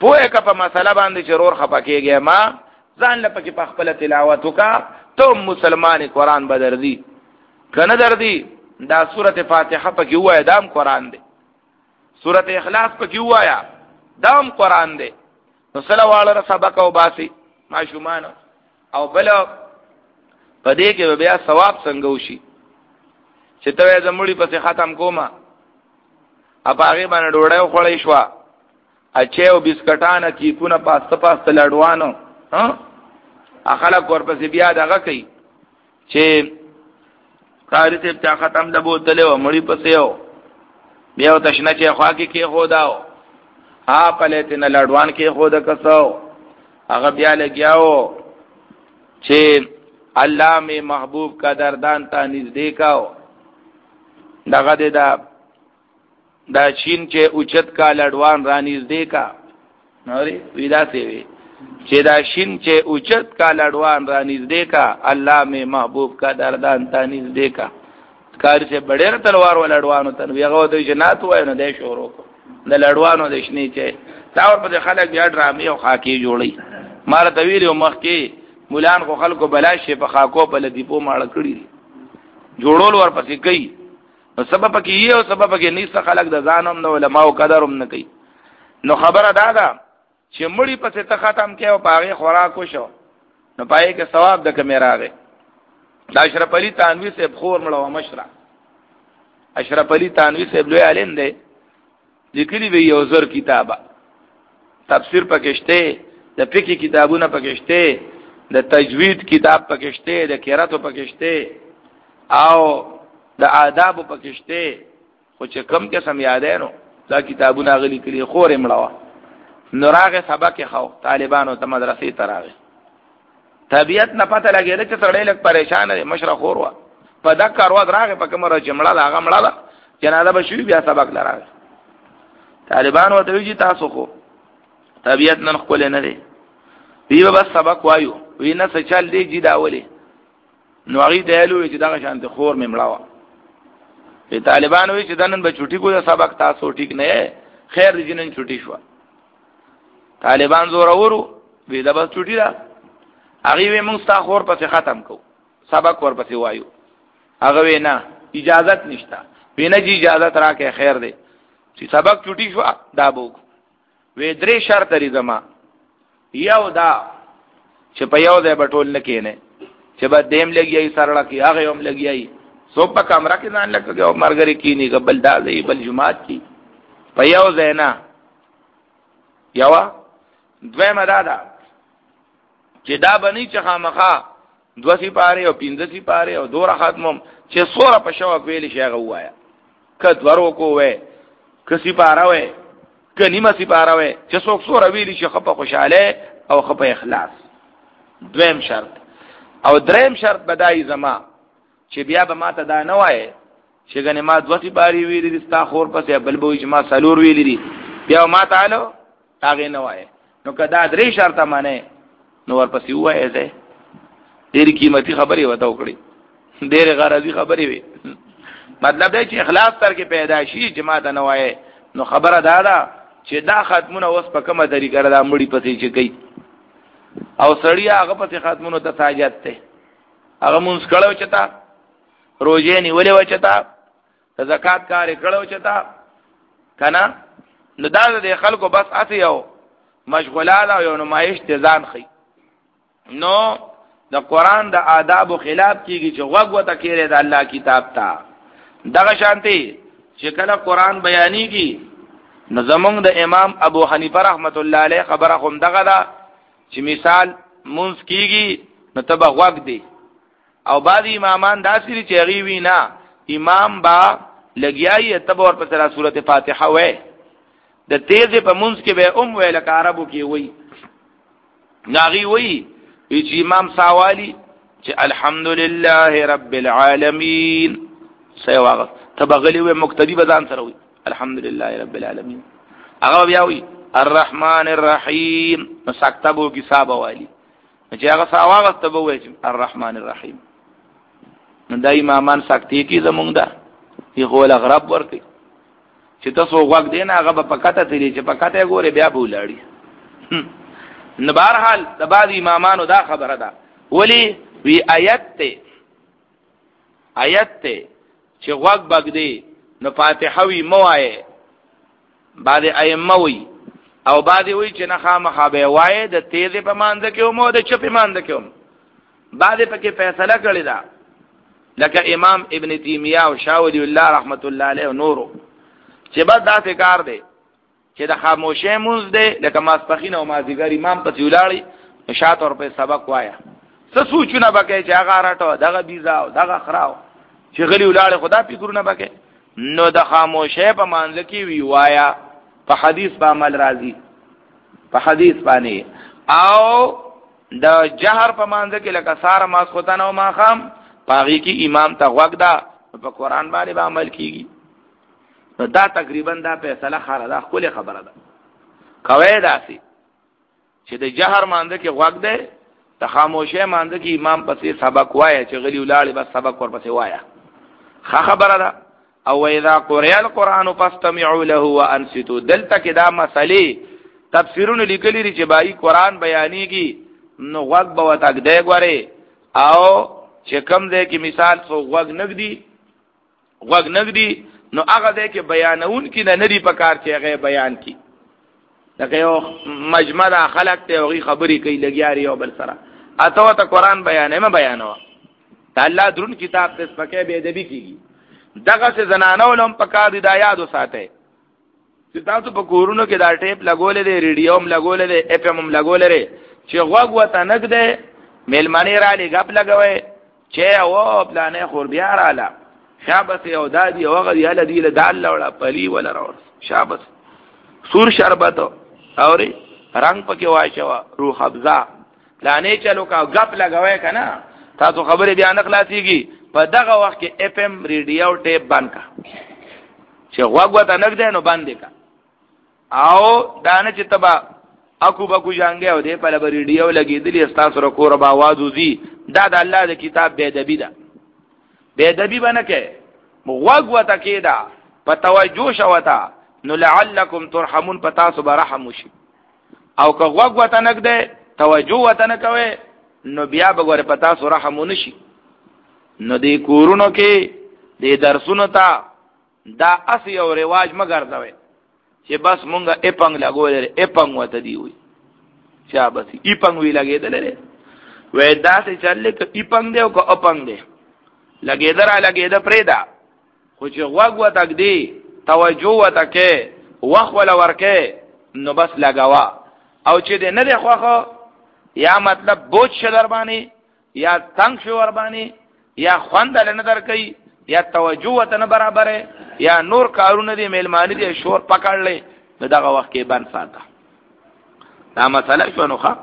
پوهه کا په مسله باندې چرور خپکیږي ما ځان لپاره په خپل تلاوت وکا ته مسلمان قرآن بدر دی کنه در دی دا سورته فاتحه پکې وای دام قرآن دی سورته اخلاص پکې وایا دام قرآن دی نو سلواله سبق او باسی ماشومان او بل پدې کې بیا ثواب څنګه وشي چې ته زموړي پسې ختم کوما اپا هغه باندې ډوړې خوړې شو اچې او بسکټانه کی کونه پاسته پاسته لړوانو ها اخلاق ورپسې بیا دغه کوي چې قاری ته بیا ختم د بوتله و مړی پسې او بیا تشنه چې خوا کې کې خداو ها پلیتنه لړوان کې خود کسو هغه بیا لګیاو چې الله می محبوب کا دردان تا نږدې کاو دغه د دا دا چین چې اوچت کا لړوان را نږدې کا نوري ویدا سی وی چې دا شین چې اوچت کا لړوان را نږدې کا الله می محبوب کا دردان تا نږدې کا کار سے بډېر تلوار ولړوانو تن ویغه د جنات وای نه د شورو د لړوانو د شنی چې تا ور په خلک بیا ډرامي او خاکی جوړي مار طویل او مخ کې مولان خو خلکو بلاشه په خاکو په لدیپو ماړه کړی جوړول ور پسې کوي نو سبب کې یو سبب کې نیسه خلک د ځانم نو علماء او قدرم نه کوي نو خبره دا ده چې مړی پسې ته ختم کې او پاغه خوراک وشو نو پای کې ثواب د کمیراغه دا اشرف علي تانوی سے بخور مړو مشره اشرف علي تانوی سے لوی علم دی لیکلی وی یو زر کتابه تفسیر پکشته د فقہ کتابونه پکشته د تجوید کتاب پکشته د قرات پکشته او د آداب پکشته خو چې کم کې سم یادې نو دا کتابونه غلي کړي خورې مړوا نوراغه سبق خو طالبانو ته مدرسې تراغه طبيعت نه پته لګیږي چې سړی لک پریشان دی مشره خوروا په دا کاروا دراغه په کومه راځمړه لاغه مړه جنازه به شوی بیا سبق لراغه طالبان وته وی تاسو خو طبيعت نن خپل نه دی وی بس سبق وایو وی نه څه چل دی جی داولي نو هغه دیالو چې دا شانته خور مې مړاوه په طالبان وی چې دنن به چټي کو سبق تاسو ټیک نه خیر دې نن چټي شو طالبان زور اورو وی دا بس چټي دا هغه وی موږ تا خور پسې ختم کو سبق ور پسې وایو هغه وی نه اجازت نشته وینه جی اجازت راکې خیر دی چې سبق چټي شو دا بو وی درې شرط لري زما یو دا چې په یو ځای بټول نه کینې چې به دیم لګیای سرړه کې هغه هم لګیای سو په کمره کې ځان لګي او مرګري کینی قبل دا دی بل جمعات کی په یو ځای نه یو دویمه دا دا چې دا بنی چې خامخا دو سی پاره او پنځه سی پاره او دوه ختمم چې سوره په شو ویل شي هغه وایا کد ورو کو وې کسي پاره وې کني ما سی پاره وې چې څوک سوره ویل شي خپه خوشاله او خپه اخلاص دویم شرط او دریم شرط بدای زما چې بیا به ماته دا نه وای چې غنی ما دو سی پاره ویل دي ستا خور پسې بل بو چې ما سلور ویل دي بیا ما تعالی هغه نه وای نو کدا درې شرط معنی نو ورپسې وای زه ډېر قیمتي خبرې وته وکړي ډېر غرضی خبرې وي مطلب دی چې اخلاص تر کې پیدا شي جماعت نه وای نو خبره دا ده چې دا ختمونه اوس په کومه طریقه را مړی پسې چې کوي او سړی هغه پسې ختمونه ته ساجت ته هغه مونږ کړو چتا روزه نیولې و چتا زکات کار کړو چتا کنه نو دا د خلکو بس اته یو مشغولات او یو نمایش ته ځان خي نو د قران د آداب خلاف کیږي چې وګ وته کېره د الله کتاب ته دغه شانتي چې کله قران بیانېږي نو زمونږ د امام ابو حنیفه رحمت الله علیه خبره هم دغه ده چې مثال مونږ کیږي نو تبه وګ دی او بعض امامان داسې چې غي وینا امام با لګیای تبه ور په سورته فاتحه وې د تیزه په مونږ کې به ام ویل ک عربو کې وې ناغي وې چې امام ساوالی چې الحمدلله رب العالمین سیواغ تبغلی و مقتدی بدان سره وي الحمدلله رب العالمین هغه بیا وي الرحمن الرحیم مسکتبو کی صاحب والی چې هغه ساواغ تبو وي الرحمن الرحیم نو دای امامان سکتی کی زمونږ ده یو ول غرب ورته چې تاسو وګ دین هغه په پکاته تیری چې پکاته ګوره بیا بولاړي نو بهرحال د بعض امامانو دا خبره ده ولی وی آیت ته آیت ته چې غوږ بګدي نو فاتحه وی موایه بعد ائمه وی او بعد وی چې نه خامخا به وایه د تیزه په مانځ کې او مو د چپی مانځ کې هم بعد پکې فیصله کړی دا لکه امام ابن تیمیه او شاولی الله رحمت الله علیه او نورو چې بعد دا کار دی چې د خاموشه مونږ دی لکه ماسپخین او مازیګر امام په ولاړی شات اور په سبق وایا څه سوچونه بکې چې هغه راټو دغه بیزا او دغه خراو چې غلی ولاړ خدا فکرونه بکې نو د خاموشه په مانځ کې وی وایا په حدیث په عمل راځي په حدیث باندې او د جهر په مانځ کې لکه سار ماسختن او ماخام پاغي کې امام ته وګ دا په قران باندې به عمل کیږي دا تقریبا دا فیصله خاله دا خپل خبره ده کوي داسي چې د جهر مانځ کې وګ ده د خاموشه مانځ کې امام پسې سبق وایي چې غلی ولاړ بس سبق ورپسې وایا خا خبره ده او اذا قرئ القران فاستمعوا له وانصتوا دلته کې دا مسلې تفسیرونه لیکلي چې بای قران بیانېږي نو وګ به وتاګ دی غوري او چې کم دی کې مثال سو وګ نګدي وګ نګدي نو هغه دی کې بیانون کې نه ندي پکار چې هغه بیان کی لکه یو مجمع د خلق ته وغي خبري کوي لګیاري او بل سره اته ته قران بیانې ما بیانوا الله درون کتاب ته سپکه به ادبي کیږي دغه څه زنانو لم پکار دی دا یاد وساته چې تاسو په کورونو کې دا ټیپ لګولې دی ریډیو هم لګولې دی اف ام هم لګولې دی چې غوږ وته نګده ملمنی را لې غپ لګوي چې او پلانې خور بیا رااله شابس او دادی او غدی ال دی له دال ولا پلی ولا راو شابس سور شربت اوري رنگ پکې واچوا روح ابزا پلانې چلو کا غپ لګوي کنه تاسو خبرې بیان خلاصيږي په دغه وخت کې اف ام ریډیو ټیپ باندې کا چې غوږ وته نګده نو باندې کا او دانه چې تبا اكو بکو جانګه او دې په لبر ریډیو لګېدلی استاسو را کور با आवाज وزي دا د الله د کتاب به ادبی ده به ادبی باندې کې غوږ وته کېدا په توجه شوتا نو لعلکم ترحمون پتا سو برحم وشي او که غوږ وته نګده توجه وته نه کوي نو بیا به ګوره پتا سو رحم ونشي نو دې کورونو کې دې درسونو ته دا اسی او رواج مگر دوي چې بس مونږه اپنګ لګولې اپنګ وته دی وي چا بس اپنګ وی لګېدل لري وې دا څه چلې ک اپنګ دی او ک اپنګ دی لګېدل را لګېد پرېدا خو چې غوږ وته دی توجه وته کې وخت ولا ورکه نو بس لګاوا او چې دې نه دی خوخه یا مطلب بوج شدر باندې یا تنگ شو ور باندې یا خوندل نه در کوي یا توجه وته نه برابر یا نور کارونه دي میلمانی دي شور پکړلې نو دغه وخت کې بند ساته دا مسله شو نوخه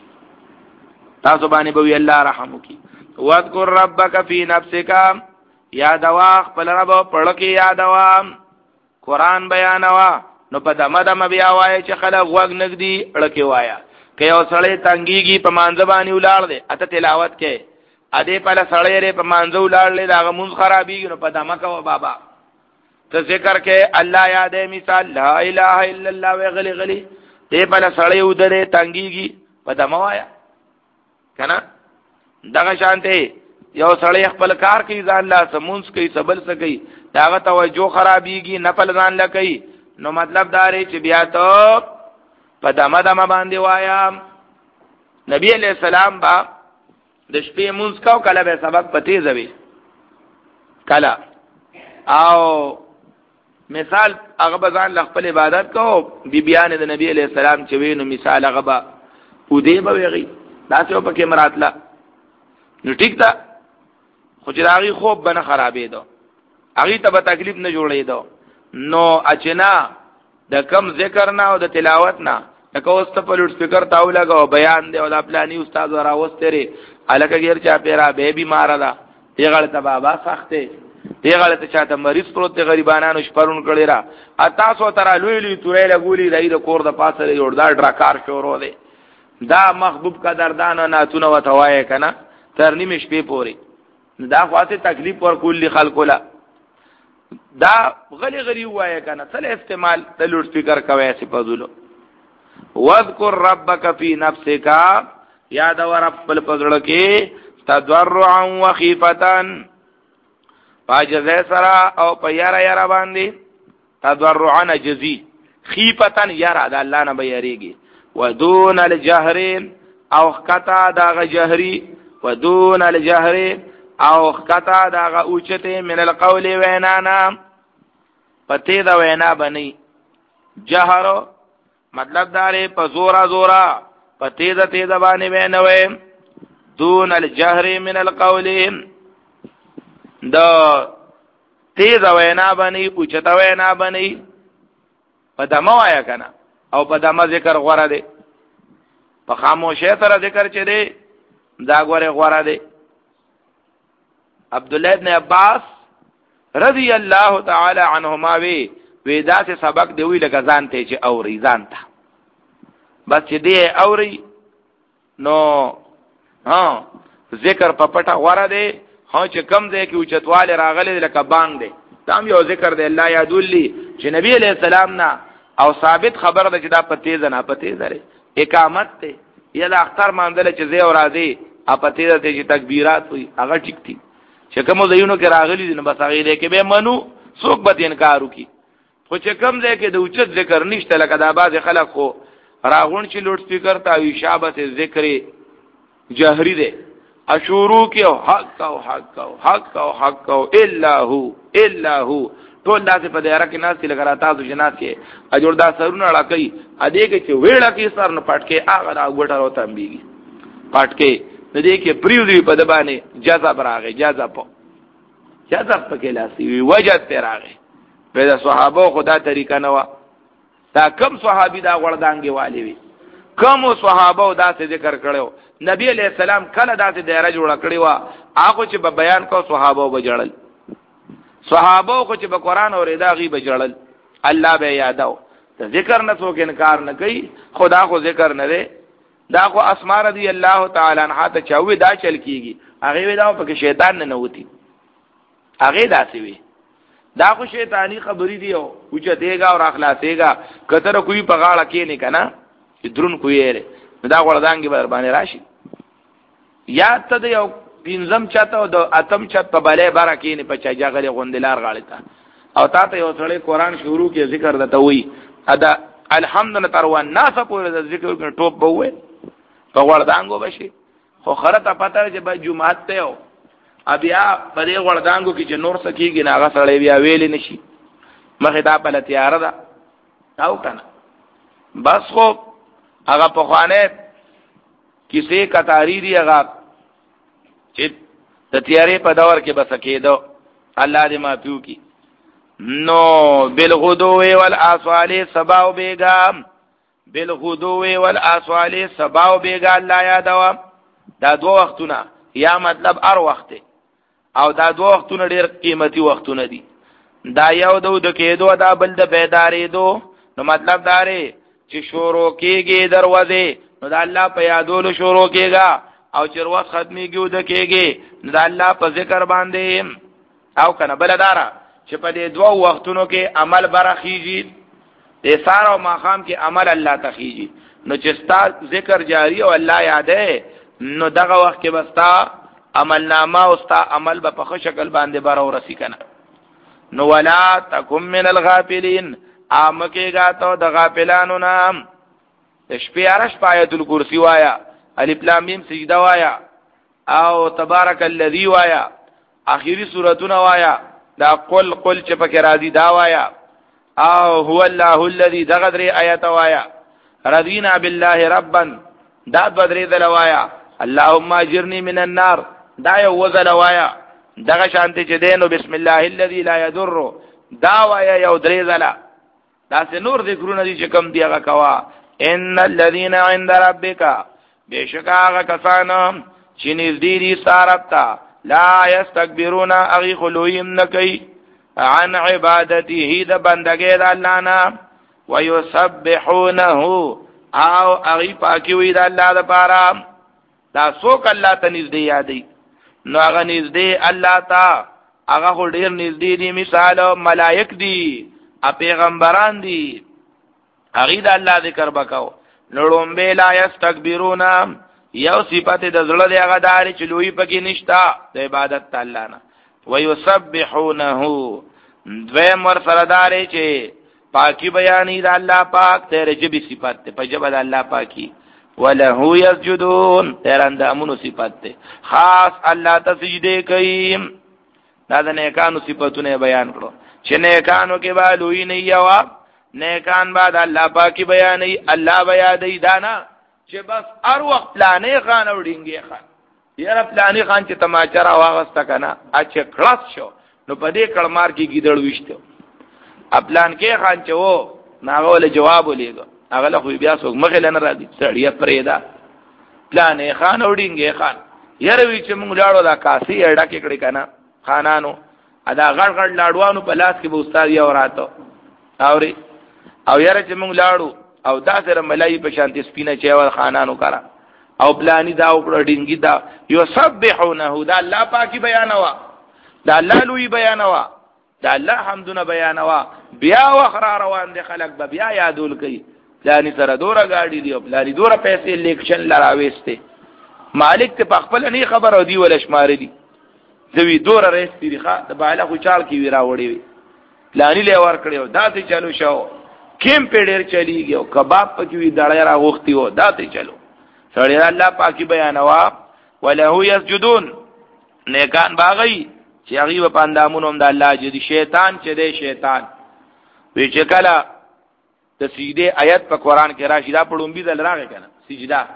تاسو باندې به الله رحم وکي واذكر ربك في نفسك یا دوا خپل رب پړ کې یا دوا قران بیانوا نو په دمه دمه بیا وای چې خلک وګ نګدي اړکه وایا که یو سړی تنګيږي په مانځ باندې ولاړ دی اته تلاوت کې ا دې په سړی لري په مانځ ولاړ دی دا غمون خرابېږي نو په دمه کو بابا ته ذکر کې الله یادې مثال لا اله الا الله وغلی غلی دې په سړی ودره تنګيږي په دمه وایا کنه دغه شانته یو سړی خپل کار کوي ځان لا سمونس کوي سبل سکی داغه توجه خرابېږي نفل ځان لکې نو مطلب دا لري چې بیا ته په دمه دمه باندې وایا نبی علیہ السلام با د شپې مونږ کاو کله به سبق پتی زوي کله او مثال هغه بزان خپل عبادت کو بی بیان د نبی علیہ السلام چې وینو مثال هغه با ودی به ویږي دا څه په کې مراتله نو ټیک تا خو چې هغه خوب بنه خرابې دو هغه ته به تکلیف نه جوړې دو نو اچنا د کم ذکر نه او د تلاوت نه لکه اوس ته په لوډ سپیکر تاو لګاو بیان دی او د پلاني استاد ورا وستره الکه غیر چا پیرا به بیمار ده پیغل ته بابا سخته پیغل ته چاته مریض پروت غریبانو شپرون کړي را تاسو تر لوی لوی تورې لګولي دای د کور د پاسه جوړدار ډراکار شروع دی دا محبوب قدردان نه تونه وتوای کنه تر نیمه شپې پوري دا خاصه تکلیف ور کول خلکو لا دا غلی غلی وای کنه سل استعمال د لوډ سپیکر کوي سی پزولو واذکر ربک فی نفسک یاد ور خپل پزړه کې تضرعا وخیفتا پاجزه سرا او په یاره یاره باندې تضرعا نجزی خیفتا یاره د الله نه به یریږي ودون الجهر او خطا دغه جهری ودون الجهر او خطا دغه اوچته من القول وینانا پته دا وینا بنی جهر مطلب داره په زورا زورا پته دا ته زبانه وینوي دون الجهر من القول دا تیز وینا بنی اوچته وینا بنی په دمو آیا کنه او په دمه ذکر غوړه دی په خاموشه سره ذکر چي دی دا غوړه غوړه دی عبد الله ابن عباس رضی الله تعالی عنهما وی ودا سے سبق دی وی لکه ځان ته چې اوري ځان ته بس چې دی اوري نو ها ذکر په پټه غوړه دی ها چې کم دی کې اوچتواله راغلی لکه بانګ دی تام یو ذکر دی الله یادولی چې نبی علیہ السلام نا او ثابت خبر ده چې دا پته ده نه پته ده اقامت ته یا د اختر ماندل چې زه او راځي اپته ده چې تکبیرات وي هغه ټیک دي چې کوم ځایونو کې راغلي دي نو بس هغه دې کې به منو څوک به انکار وکي خو چې کم ځای کې د اوچت ذکر نشته لکه دا باز خلک خو راغون چې لوډ سپیکر ته وي شابت ذکر جهری ده اشورو کې حق او حق او حق او حق او الا هو الا هو ټول داسې په دایره کې ناس لګرا تاسو جنات کې اجور دا سرونه لکې ا دې کې چې ویړه کې سر نه پټکې هغه دا غټه راو تنبیږي پټکې دې کې پریو دی په دبانې جذب راغی جذب جذب پکې لاسي وی وجد ته راغی په دا صحابه خدا طریقه نه وا دا کم صحابي دا وړدانګي والی وی کم صحابه دا څه ذکر کړو نبی علیہ السلام کله دا څه دایره جوړ کړی وا هغه چې په بیان کو صحابه وجړل صحابه خو چې په قران اورېدا غي بجړل الله به یاداو ته ذکر نه څوک انکار نه کوي خدا خو ذکر نه دی دا خو اسماء رضی الله تعالی عنها ته چاوي دا چل کیږي هغه ودا په شیطان نه نوتی هغه داسي وي دا خو شیطانی خبرې دی او چې دیګا او اخلاصېګا کتر کوئی په غاړه کې نه کنه درون کوی دا غړدانګي بر باندې راشي یا ته یو پینځم چاته او د اتم چات په بالای بارکې نه پچا جاغله غوندلار غاړه او تا ته یو سړی قران شروع کې ذکر دته وی ادا الحمدلله تر و الناس په ذکر کې ټوپ بوې په وړدانګو بشي خو خرته پته چې به جمعات ته او بیا په دې وړدانګو کې چې نور سکیږي نه هغه سړی بیا ویل نشي مخه دا په تیار ده او کنه بس خو هغه په خوانه کیسه کتاری دی هغه چې د تیارې په دور کې بس کېدو الله دې معفو کی نو بالغدو والآصال صباح بیگا بالغدو والآصال صباح بیگا الله یادوا دا دو وختونه یا مطلب ار وخت او دا دو وختونه ډېر قیمتي وختونه دي دا یو دو د کېدو دا بل د بیدارې دو نو مطلب داره چې شروع کېږي دروازه نو دا الله په یادولو شروع کېږي او چې ورځ ختمي کېو د کېږي د الله په ذکر باندې او کنه بلدارا چې په دې دوه وختونو کې عمل برخیږي د سار او ماقام کې عمل الله تخیږي نو چې ستا ذکر جاری او الله یادې نو دغه وخت کې بستا عمل نامه او ستا عمل په پخ شکل باندې بار ورسی کنه نو ولا تکم من الغافلین امکهګه ته د غافلانو نام شپې ارش پایت الکرسی وایا الف لام میم سجده وایا او تبارک الذی وایا اخیری سورتونه وایا دا قل قل چې پکې راځي دا وایا او هو الله الذی دغدر آیات وایا رضینا بالله ربا دا بدرې دل وایا اللهم اجرنی من النار دا یو وزل وایا دغه شانته چې دینو بسم الله الذی لا یضر دا وایا یو درې زلا دا څه نور ذکرونه دي چې کم دی هغه کوا ان الذين عند ربك بشکا کسان چې نږدې دي سارتا لا یستكبرون اغي خلویم نکي عن عبادته د بندګۍ د الله نه ويسبحونه او اغي پاکي وي د الله لپاره دا څوک الله ته نږدې یادي نو هغه نږدې الله ته هغه ډېر نږدې دي مثال ملائک دي ا پیغمبران دي هغه د الله ذکر وکاو نړم به لا یستكبرون یو صفت د زړه دی هغه دار چې لوی پکې نشتا د عبادت الله نه ويسبحونه دویم ور سره دار چې پاکی بیانې د الله پاک تیر جبی صفت په جبه د الله پاکی وله یسجدون تیر اندامونو صفت ته خاص الله ته سجده کوي دا د نیکانو صفاتونه بیان کړو چې نیکانو کې بالوی نه یوا نیکان بعد الله پاکی بیانې الله بیا دی دانا چې بس هر وخت پلانې خان وډینګي خان یاره پلانې خان چې تماچا را واغسته کنه اچ کلاس شو نو په دې کلمار کې گیدړ وشته خپلان کې خان چې وو ناغه ول جواب ولېګو هغه له خو بیا څوک مخه لنه را دي سړی پرېدا پلانې خان وډینګي خان یاره وی چې موږ لاړو دا کاسي اډا کې کړي کنه خانانو ادا غړ غړ لاړوانو په لاس کې به استاد یې وراته اوري او یاره چې موږ لاړو او دا سره ملای په شانتي سپینه چیوال خانانو کرا او پلانی دا او پړډینګی دا یو سبحونه دا الله پاکي بیانوا دا الله لوی بیانوا دا الله حمدونه بیانوا بیا وخر روان دي خلق به بیا یادول کوي پلانی سره دوره گاډي دی او پلانی دوره پیسې الیکشن لراويسته مالک ته خپل نه خبر او دی ول شمار دي دوی دوره رئیس دی ښا د بالا خو چال کی ویرا وړي وي پلانی له ور کړو دا ته چالو شو کیم په ډیر چلیږي او کباب پکې وی دړیا را غوختي و دا ته چلو سړی الله پاکي بیانوا وله یسجدون نیکان باغی چې هغه په اندامونو د الله جدي شیطان چې دی شیطان وی چې کله د سجده آیت په قران کې راشي دا پړوم بي دل راغی کنه سجده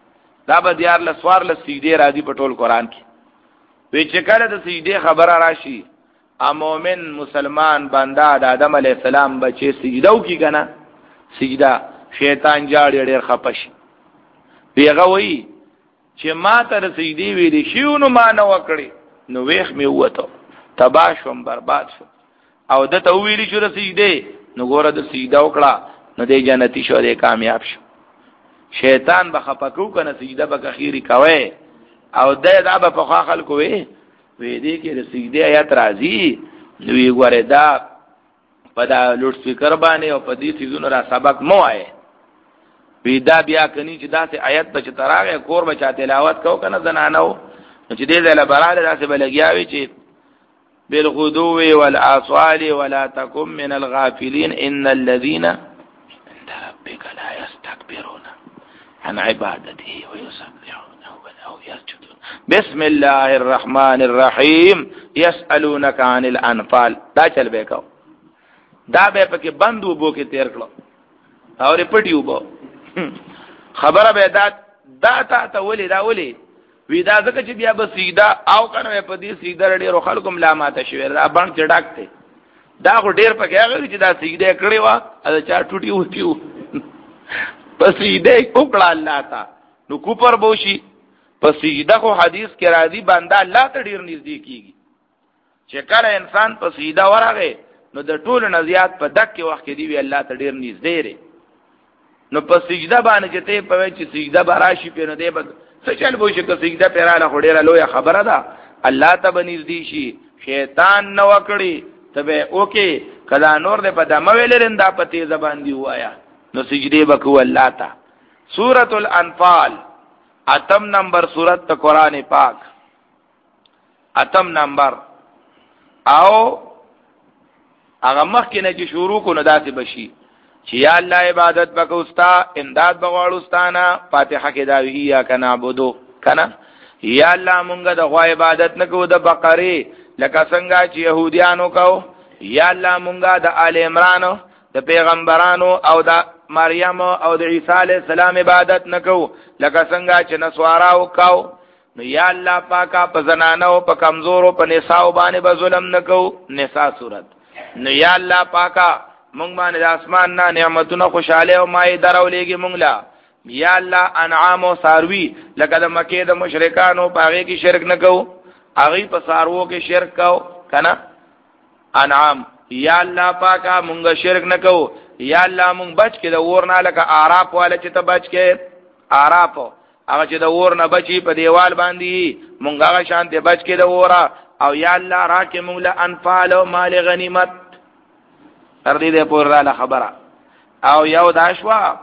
دا به دیار لسوار ل سجده راځي په ټول قران کې وی چې کله د سجده خبره راشي ا مومن مسلمان بنده د آدم علی السلام بچي سجده وکي کنه سجده شیطان جاړي ډېر خپش پیغه وی چې ما تر سجدي ویلې شیونو ما نه وکړي نو وېخ می وته تباشم برباد شو او د ته ویلې شو سجده نو ګوره د سجده وکړه نو د جنتی شو د کامیاب شو شیطان به خپکو کنه سجده به اخیری کوي او د دا به په خلکو وی وې دې کې د سجده آیات راځي نو یې ګوره دا په دا لوډ سپیکر باندې او په دې سيزونو را سبق مو آئے وی دا بیا کني چې داسې آیت به تراغه کور به چا تلاوت کو کنه زنانو چې دې ځله براله داسې بلګیاوي چې بالغدو والآصال ولا تكن من الغافلين ان الذين عند ربك لا يستكبرون عن عبادته ويسبحونه وله يسجدون بسم الله الرحمن الرحيم يسألونك عن الانفال دا چل به کو دا به پکې بندو بو کې تیر کړو او پټیو بو خبره به دا دا تا ته ولې دا ولې وی دا ځکه چې بیا به سیدا او کنه په دې سیدا ډېر خلکو ملامت شوی دا باندې چډاکته دا خو ډېر پکې هغه چې دا سیدا کړی و دا چا ټوټي وتیو پس دې وکړه الله تا نو کو پر بوشي پس سجده خو حدیث کې راځي بنده الله ته ډیر نږدې کیږي چې کله انسان په سجده ورغه نو د ټول نزيات په دک وخت کې دی وی الله ته ډیر نږدې لري نو په سجده باندې چې ته په چې سجده براشي په نه دی بس څه چل بو چې سجده پیراله خډیره لوی خبره ده الله ته بنږدې شي شیطان نو وکړي تبه اوکي کله نور دې په دمه ویلرندا په تیز باندې وایا نو سجده وکړو الله ته سورۃ الانفال اتم نمبر سورت قرآن پاک اتم نمبر او هغه مخکې نه چې شروع کو نه داسې بشي چې یا الله عبادت وکوستا امداد بغواړوستانه فاتحه کې دا وی یا کنا عبادو کنا یا الله مونږه د غوا عبادت نه کو د بقره لکه څنګه چې يهوديانو کو یا الله مونږه د آل عمران د پیغمبرانو او د مریم او د عیسی علی السلام عبادت نکو لکه څنګه چې نسواراو کاو نو یا الله پاکا په زنانو په کمزورو په نساء باندې به ظلم نکو نساء صورت نو یا الله پاکا مونږ باندې د اسمان نه نعمتونه خوشاله او مای درولېږي مونږ لا یا الله انعام او ساروی لکه د مکه د مشرکانو په هغه کې شرک نکو هغه په سارو کې شرک کاو کنه انعام یا الله پاکا مونږ شرک نکو یا الله مونږ بچ کې د اور نه لکه اعراف والا چې ته بچ کې اعراف هغه چې د اور نه بچي په دیوال باندې مونږ هغه شان ته بچ کې د اور او یا الله راکې مونږ له انفال او مال غنیمت تر دې پورې را خبره او یو داشوا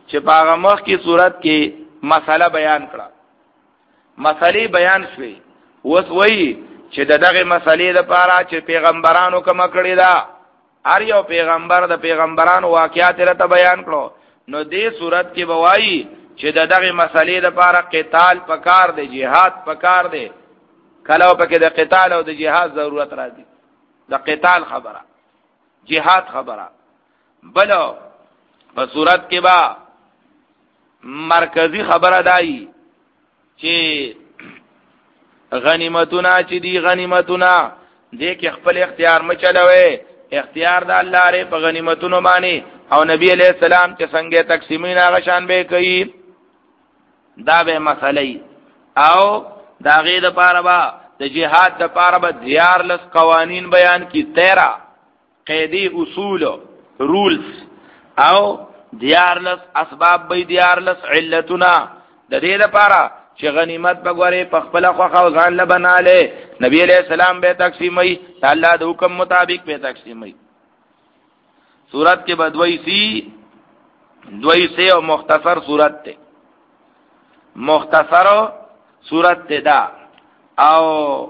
چې په مخ کې صورت کې مسله بیان کړه مسلې بیان شوي اوس وایي چې دغه مسلې لپاره چې پیغمبرانو کوم کړی دا هر یو پیغمبر د پیغمبرانو واقعات راته بیان کړو نو دې صورت کې بوایي چې دغه مسلې لپاره قتال پکار دی جهاد پکار دی کله په کې د قتال او د جهاد ضرورت راځي د قتال خبره جهاد خبره بل په صورت کې با مرکزی خبره دای چې غنیمتونه چې دی غنیمتونه دې کې خپل اختیار مچلوي اختیار د الله لري په غنیمتونو باندې او نبی علیہ السلام چې څنګه تقسیمین هغه شان به کوي دا به مسلې او دا غي د پاره با د جهاد د پاره با دیار لس قوانین بیان کی تیرہ قیدی اصول رولز او دیار لس اسباب به دیار لس علتنا د دې لپاره چې غنیمت بګوري په خپل خوخه او ځان له بناله نبی علیہ السلام به تقسیمي الله د حکم مطابق به تقسیمي صورت کې بدوي سی دوی سے او مختصر صورت ته مختصر صورت ته دا او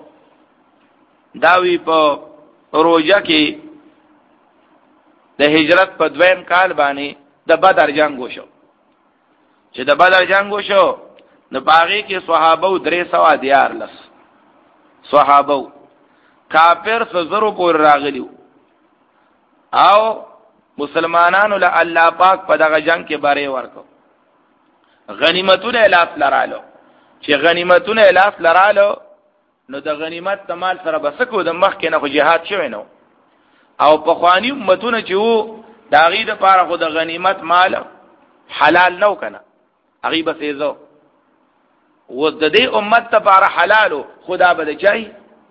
داوی په روزه کې د هجرت په دویم کال باندې د بدر جنگ وشو چې د بدر جنگ وشو نو باغی کې صحابه درې سو دیار لس صحابه کافر سزرو پور راغلیو او مسلمانانو له الله پاک په دغه جنگ کې باره ورکو غنیمتونه الاف لرالو چې غنیمتونه الاف لرالو نو د غنیمت تمال سره بسکو د مخ کې نه خو jihad شوی نو او په خوانی امتونه چې وو دا غي د پاره خو د غنیمت مال حلال نو کنه هغه به سيزو و د دې امت لپاره حلالو خدا به چای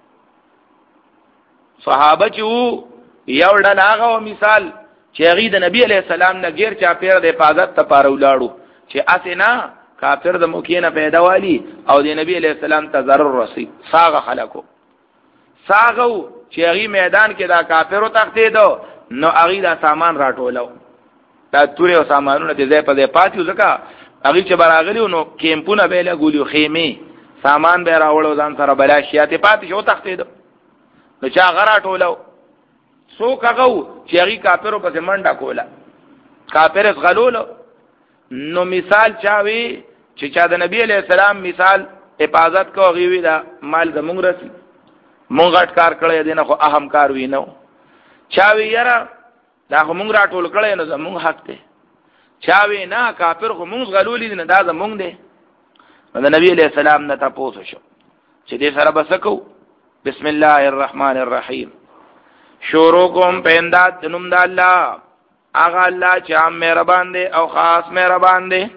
صحابه چې وو یو ډول هغه مثال چې هغه د نبی علی السلام نه غیر چا پیر د حفاظت لپاره ولاړو چې اسنه کافر د موکینه پیدا والی او د نبی علی السلام ته ضرر رسی ساغه خلکو ساغو چې هغه میدان کې دا کافرو تخته دو نو هغه دا سامان راټولو دا توري او سامانونه دې ځای په ځای پاتیو ځکه هغه چې براغلی نو کیمپونه به له ګولیو خیمه سامان به راوړو ځان سره بلا شیاته پاتې شو تخته دو نو چا غرا ټولو سو کغو چې هغه کافرو په منډه کوله کافر غلولو نو مثال چاوي چې چا د نبی علیہ السلام مثال حفاظت کو غوي دا مال زمونږ رسی مونږ غټ کار کړی دی نه خو اهم کار وینو چاوي یاره دا خو مونږ راټول کړی نو زمونږ حق دی چاوي نه کافر خو مونږ غلولې نه دا زمونږ دی نو د نبی علیہ السلام نه تاسو شو چې دې سره بسکو بسم الله الرحمن الرحیم شروع کوم پینداد دنوم د الله اغه الله چې عام مهربان دی او خاص مهربان دی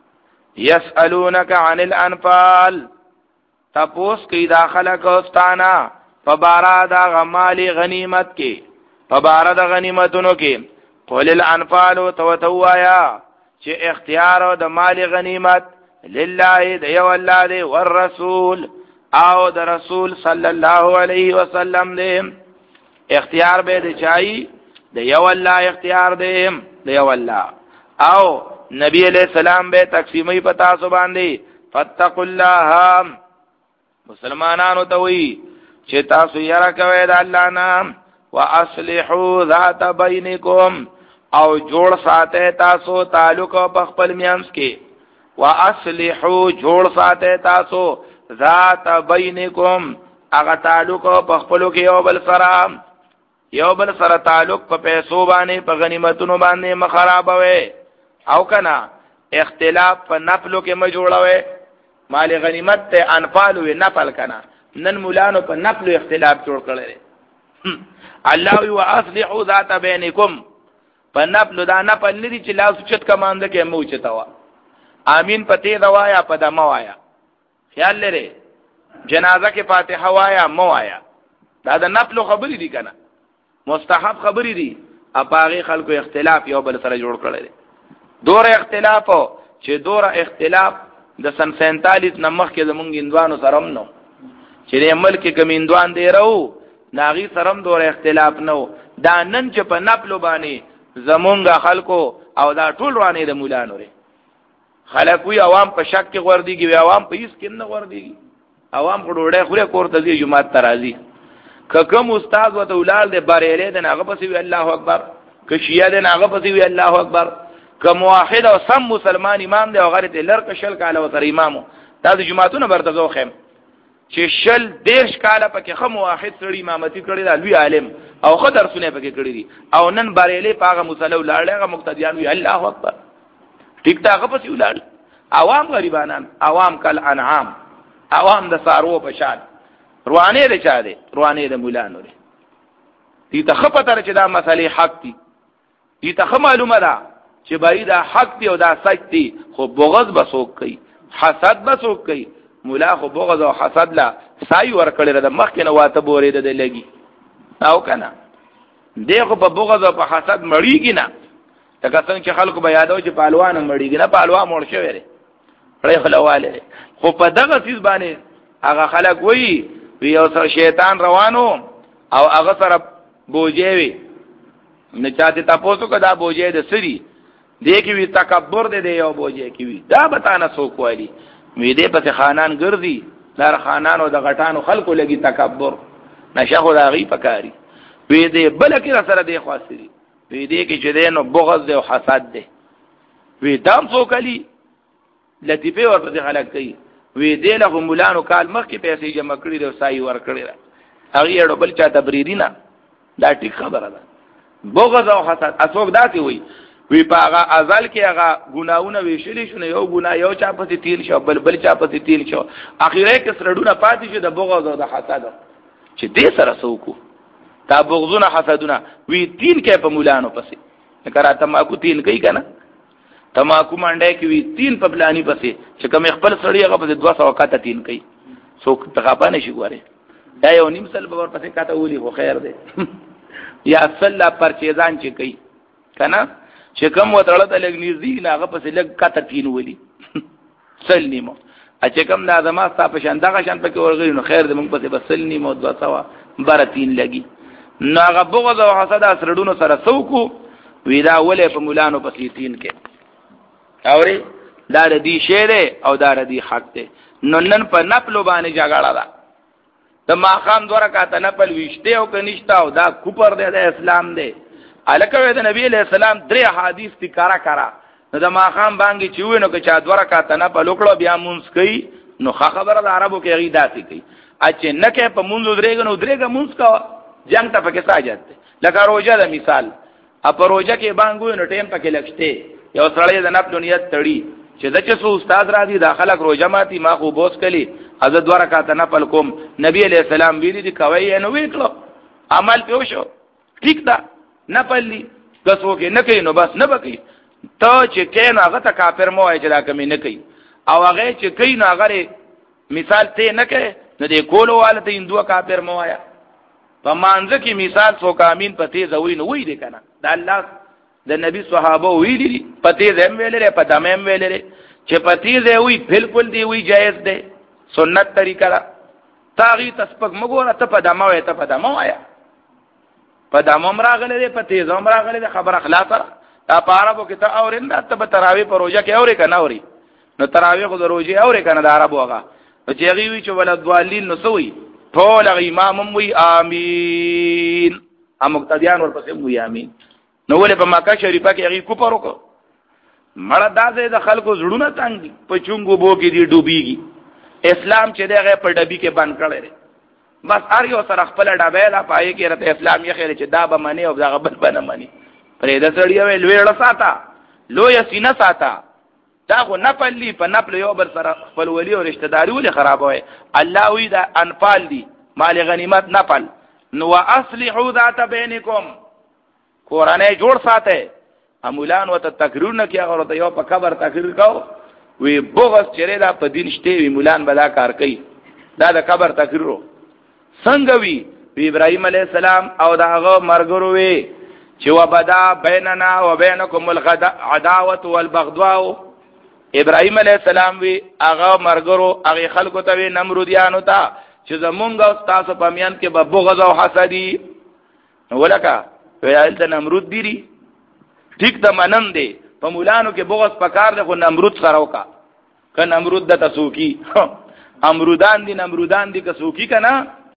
یسالونک عن الانفال تپوس کی داخله کوستانا فبارا دا غمالی غنیمت کې فبارا دا غنیمتونو کې قول الانفال تو توایا چې اختیار د مال غنیمت لله دی او الله دی والرسول او د رسول صلی الله علیه وسلم دی اختیار به دی چای د یو الله اختیار دی د یو الله او نبی علیہ السلام به تقسیمي پتا سو باندې فتقوا الله مسلمانانو ته وی چې تاسو یې راکوي د الله نام واصلحوا ذات بینکم او جوړ ساته تاسو تعلق په خپل میانس کې واصلحوا جوړ ساته تاسو ذات بینکم هغه تعلق په خپل کې یو بل سره یو بل سره تعلق په پیسو باندې په غنیمتونو باندې مخربوي او کنا اختلاف په نفلو کې مجوړوي مال غنیمت ته انفال و نفل کنا نن مولانو په نفلو اختلاف جوړ کړل الله یو اصلحوا ذات بینکم په نفلو دا نفل ندي چې لاس چت کمانده کې مو چتاوا امین پته دوایا په دمو وایا خیال لري جنازه کې فاتحه وایا مو وایا دا د نفلو خبرې دي کنه مستحب خبرې دي اپاغي خلکو اختلاف یو بل سره جوړ کړل دور اختلاف چې دور اختلاف د سن سینتالیس نمخ کې زمونږ اندوانو سرم نو چې د ملک کې کمیندوان دی راو ناغي سرم دور اختلاف نو دا نن چې په نپلو باندې زمونږ خلکو او دا ټول روانه د مولانو لري خلک وی عوام په شک کې غورديږي وی عوام په هیڅ کې نه غورديږي عوام کو ډوړې خوره کوړه دي جمعه ترازی ککم استاد وته ولال دې بارېلې د هغه پسې وی الله اکبر ک شیعه دې هغه پسې وی الله اکبر ک موحد او سم مسلمان امام دې او غره دې لړ کشل کاله وتر امامو دا د جمعهتون برتزو خیم چې شل دیرش کاله پکې خم واحد سړی امامتي کړی دا لوی عالم او خدر سونه پکې کړی دي او نن بارېلې پاغه مصلی لاړغه مقتدیان وی الله اکبر ټیک تا هغه پسې ولال عوام غریبانان عوام کل انعام عوام د سارو په شان روانه دي چا دي روانه د مولانو دي دي ته خپتر چې دا مسلې حق دي دي ته معلومه ده چې بای دا حق دی او دا سچ دی خو بغض بسوک کوي حسد بسوک کوي مولا خو بغض او حسد لا سای ور کړی د مخ کنه واته بورې د لګي او کنه دغه په بغض او په حسد مړیږي نه لکه څنګه چې خلکو به یادو چې پهلوان مړیږي نه پهلوان مړ شوی دی پړې خلواله خو په دغه چیز باندې هغه خلک وایي وی او سره شیطان روانو او هغه سره بوجي وي نه چاته تاسو کدا بوجي د سری دیکي وی تکبر دې دی او بوجي کی وی دا بتانه سو کوالي وی دې په خانان ګرځي لار خانان او د غټانو خلکو لګي تکبر نشه خو دا غي پکاري وی دې بلکې سره دې خاصري وی دې کې چې دې نو بغض او حسد دې وی دام سو کلی لطیفه ورته خلک کوي وی دې له مولانو کال مخکې پیسې جمع کړې او سای ور کړې هغه اړو بل چا تبریری نه دا ټیک خبره ده بغض او حسد اسوک داسي وي وی پاغه ازل کې هغه ګناونه ویشلی شونه یو ګنا یو چا پسې تیل شو بل بل چا پسې تیل شو اخیره کې سرډونه پاتې شو د بغض او د حسد چې دې سره سوکو تا بغضونه حسدونه وی تین کې په مولانو پسې کرا تماکو تین کوي کنه تماکو منډه کې وی تین په پلاني پسې چې کوم خپل سړی هغه په دوه سوه کاته تین کوي څوک تخابانه شي ګوره دا یو نیم سل به ور پسې کاته ولي خو خیر دی یا صلا پرچیزان چې کوي کنه چې کوم وتړه ته لګ نږدې نه هغه پسې لګ کاته تین ولي سل نیمو ا چې کوم د ازما صاحب شان دغه شان پکې ورغلی نو خیر دې موږ پسې بسل نیمو دوه سوه بار تین لګي نو هغه بغض او حسد سرډونو سره سوکو وی دا ولې په مولانو پسې تین کې اوري دا ردی شعر او دا ردی حق ده نو نن په نپلو باندې جګړه ده د ماقام دوه رکعات نپل وشته او کنيشتا او دا کوپر ده د اسلام ده الکه د نبی له سلام درې حدیث تکارا کرا نو د ماقام باندې چې وینو که چا دوه رکعات نپل وکړو بیا مونږ کوي نو خبره د عربو کې غي داسي کوي اچې نه کې په مونږ درېګ نو درېګ مونږ کا جنگ ته پکې ساجت لکه روزه د مثال اپ روزه کې باندې نو ټیم پکې لګشته یو سړی د نفل نیت تړي چې د چا سو استاد را دي داخله روزه ماتي ما خو بوس کلی حضرت دوه رکعات نفل کوم نبی علیہ السلام ویلي دي کوي نو وکړو عمل پیو شو ٹھیک ده نپلی کسو کې نه کوي نو بس نه بکی ته چې کین هغه ته کافر مو وای چې دا کمی نه کوي او هغه چې کوي نو هغه مثال ته نه کوي نو دې کولو والته هندو کافر مو وایا په مانځ کې مثال سو کامین پته زوی نو وای دي کنه دا الله د نبی صحابه ویلي دي پته زم ویلې په دمم ویلې چې پته زوی وی بالکل دی وی جائز دی سنت طریقه را تاغي تسبق مګوره ته په دمه وای ته په دمه وایا په دمم راغله په تیز هم راغله خبر اخلاص را تا پارابو کې ته اورین ته په تراوی په روزه کې اورې کنه اوري نو تراوی خو د روزه اورې کنه د عربو هغه چې هغه وی چې ولد والین نو سوی ټول امام وی امين ا مقتدیان ورپسې وی امين نو ولې په مکه شریفه کې هغه کوپر وکړه مړه داسې د خلکو زړونه تنګ دي په چونګو بو کې دي ډوبېږي اسلام چې دغه په ډبي کې بند کړي بس ار یو سره خپل ډبې لا پای کې رته اسلام یې خیر چې دا به منی او دا غبل بنه منی پرې د سړی وې لویړه ساته لوی سینه ساته دا خو نپلی په نپل یو بر سره خپل ولی او رشتہ داری ولې خرابوي الله وی دا انفال دي مال غنیمت نپل نو اصلحوا ذات بینکم قرانه جوړ ساته امولان وت تقریر نه کیږي او یو په قبر تقریر کاو وی بغض چره دا په دین شته وی مولان بلا کار کوي دا د قبر تقریرو څنګه وی وی ابراهيم عليه السلام او داغه مرګرو وی چې وبدا بیننا وبینکم العداوه والبغضاء ابراهيم عليه السلام وی هغه مرګرو هغه خلکو ته وی نمرودیانو ته چې زمونږ او تاسو په میان کې به بغض او حسدي ولکه ویل د نمرود دی ټیک د منم دی په مولانو کې بغض پکار ده خو نمرود سره وکا که نمرود د تسوکی امرودان دي نمرودان دي که سوکی کنه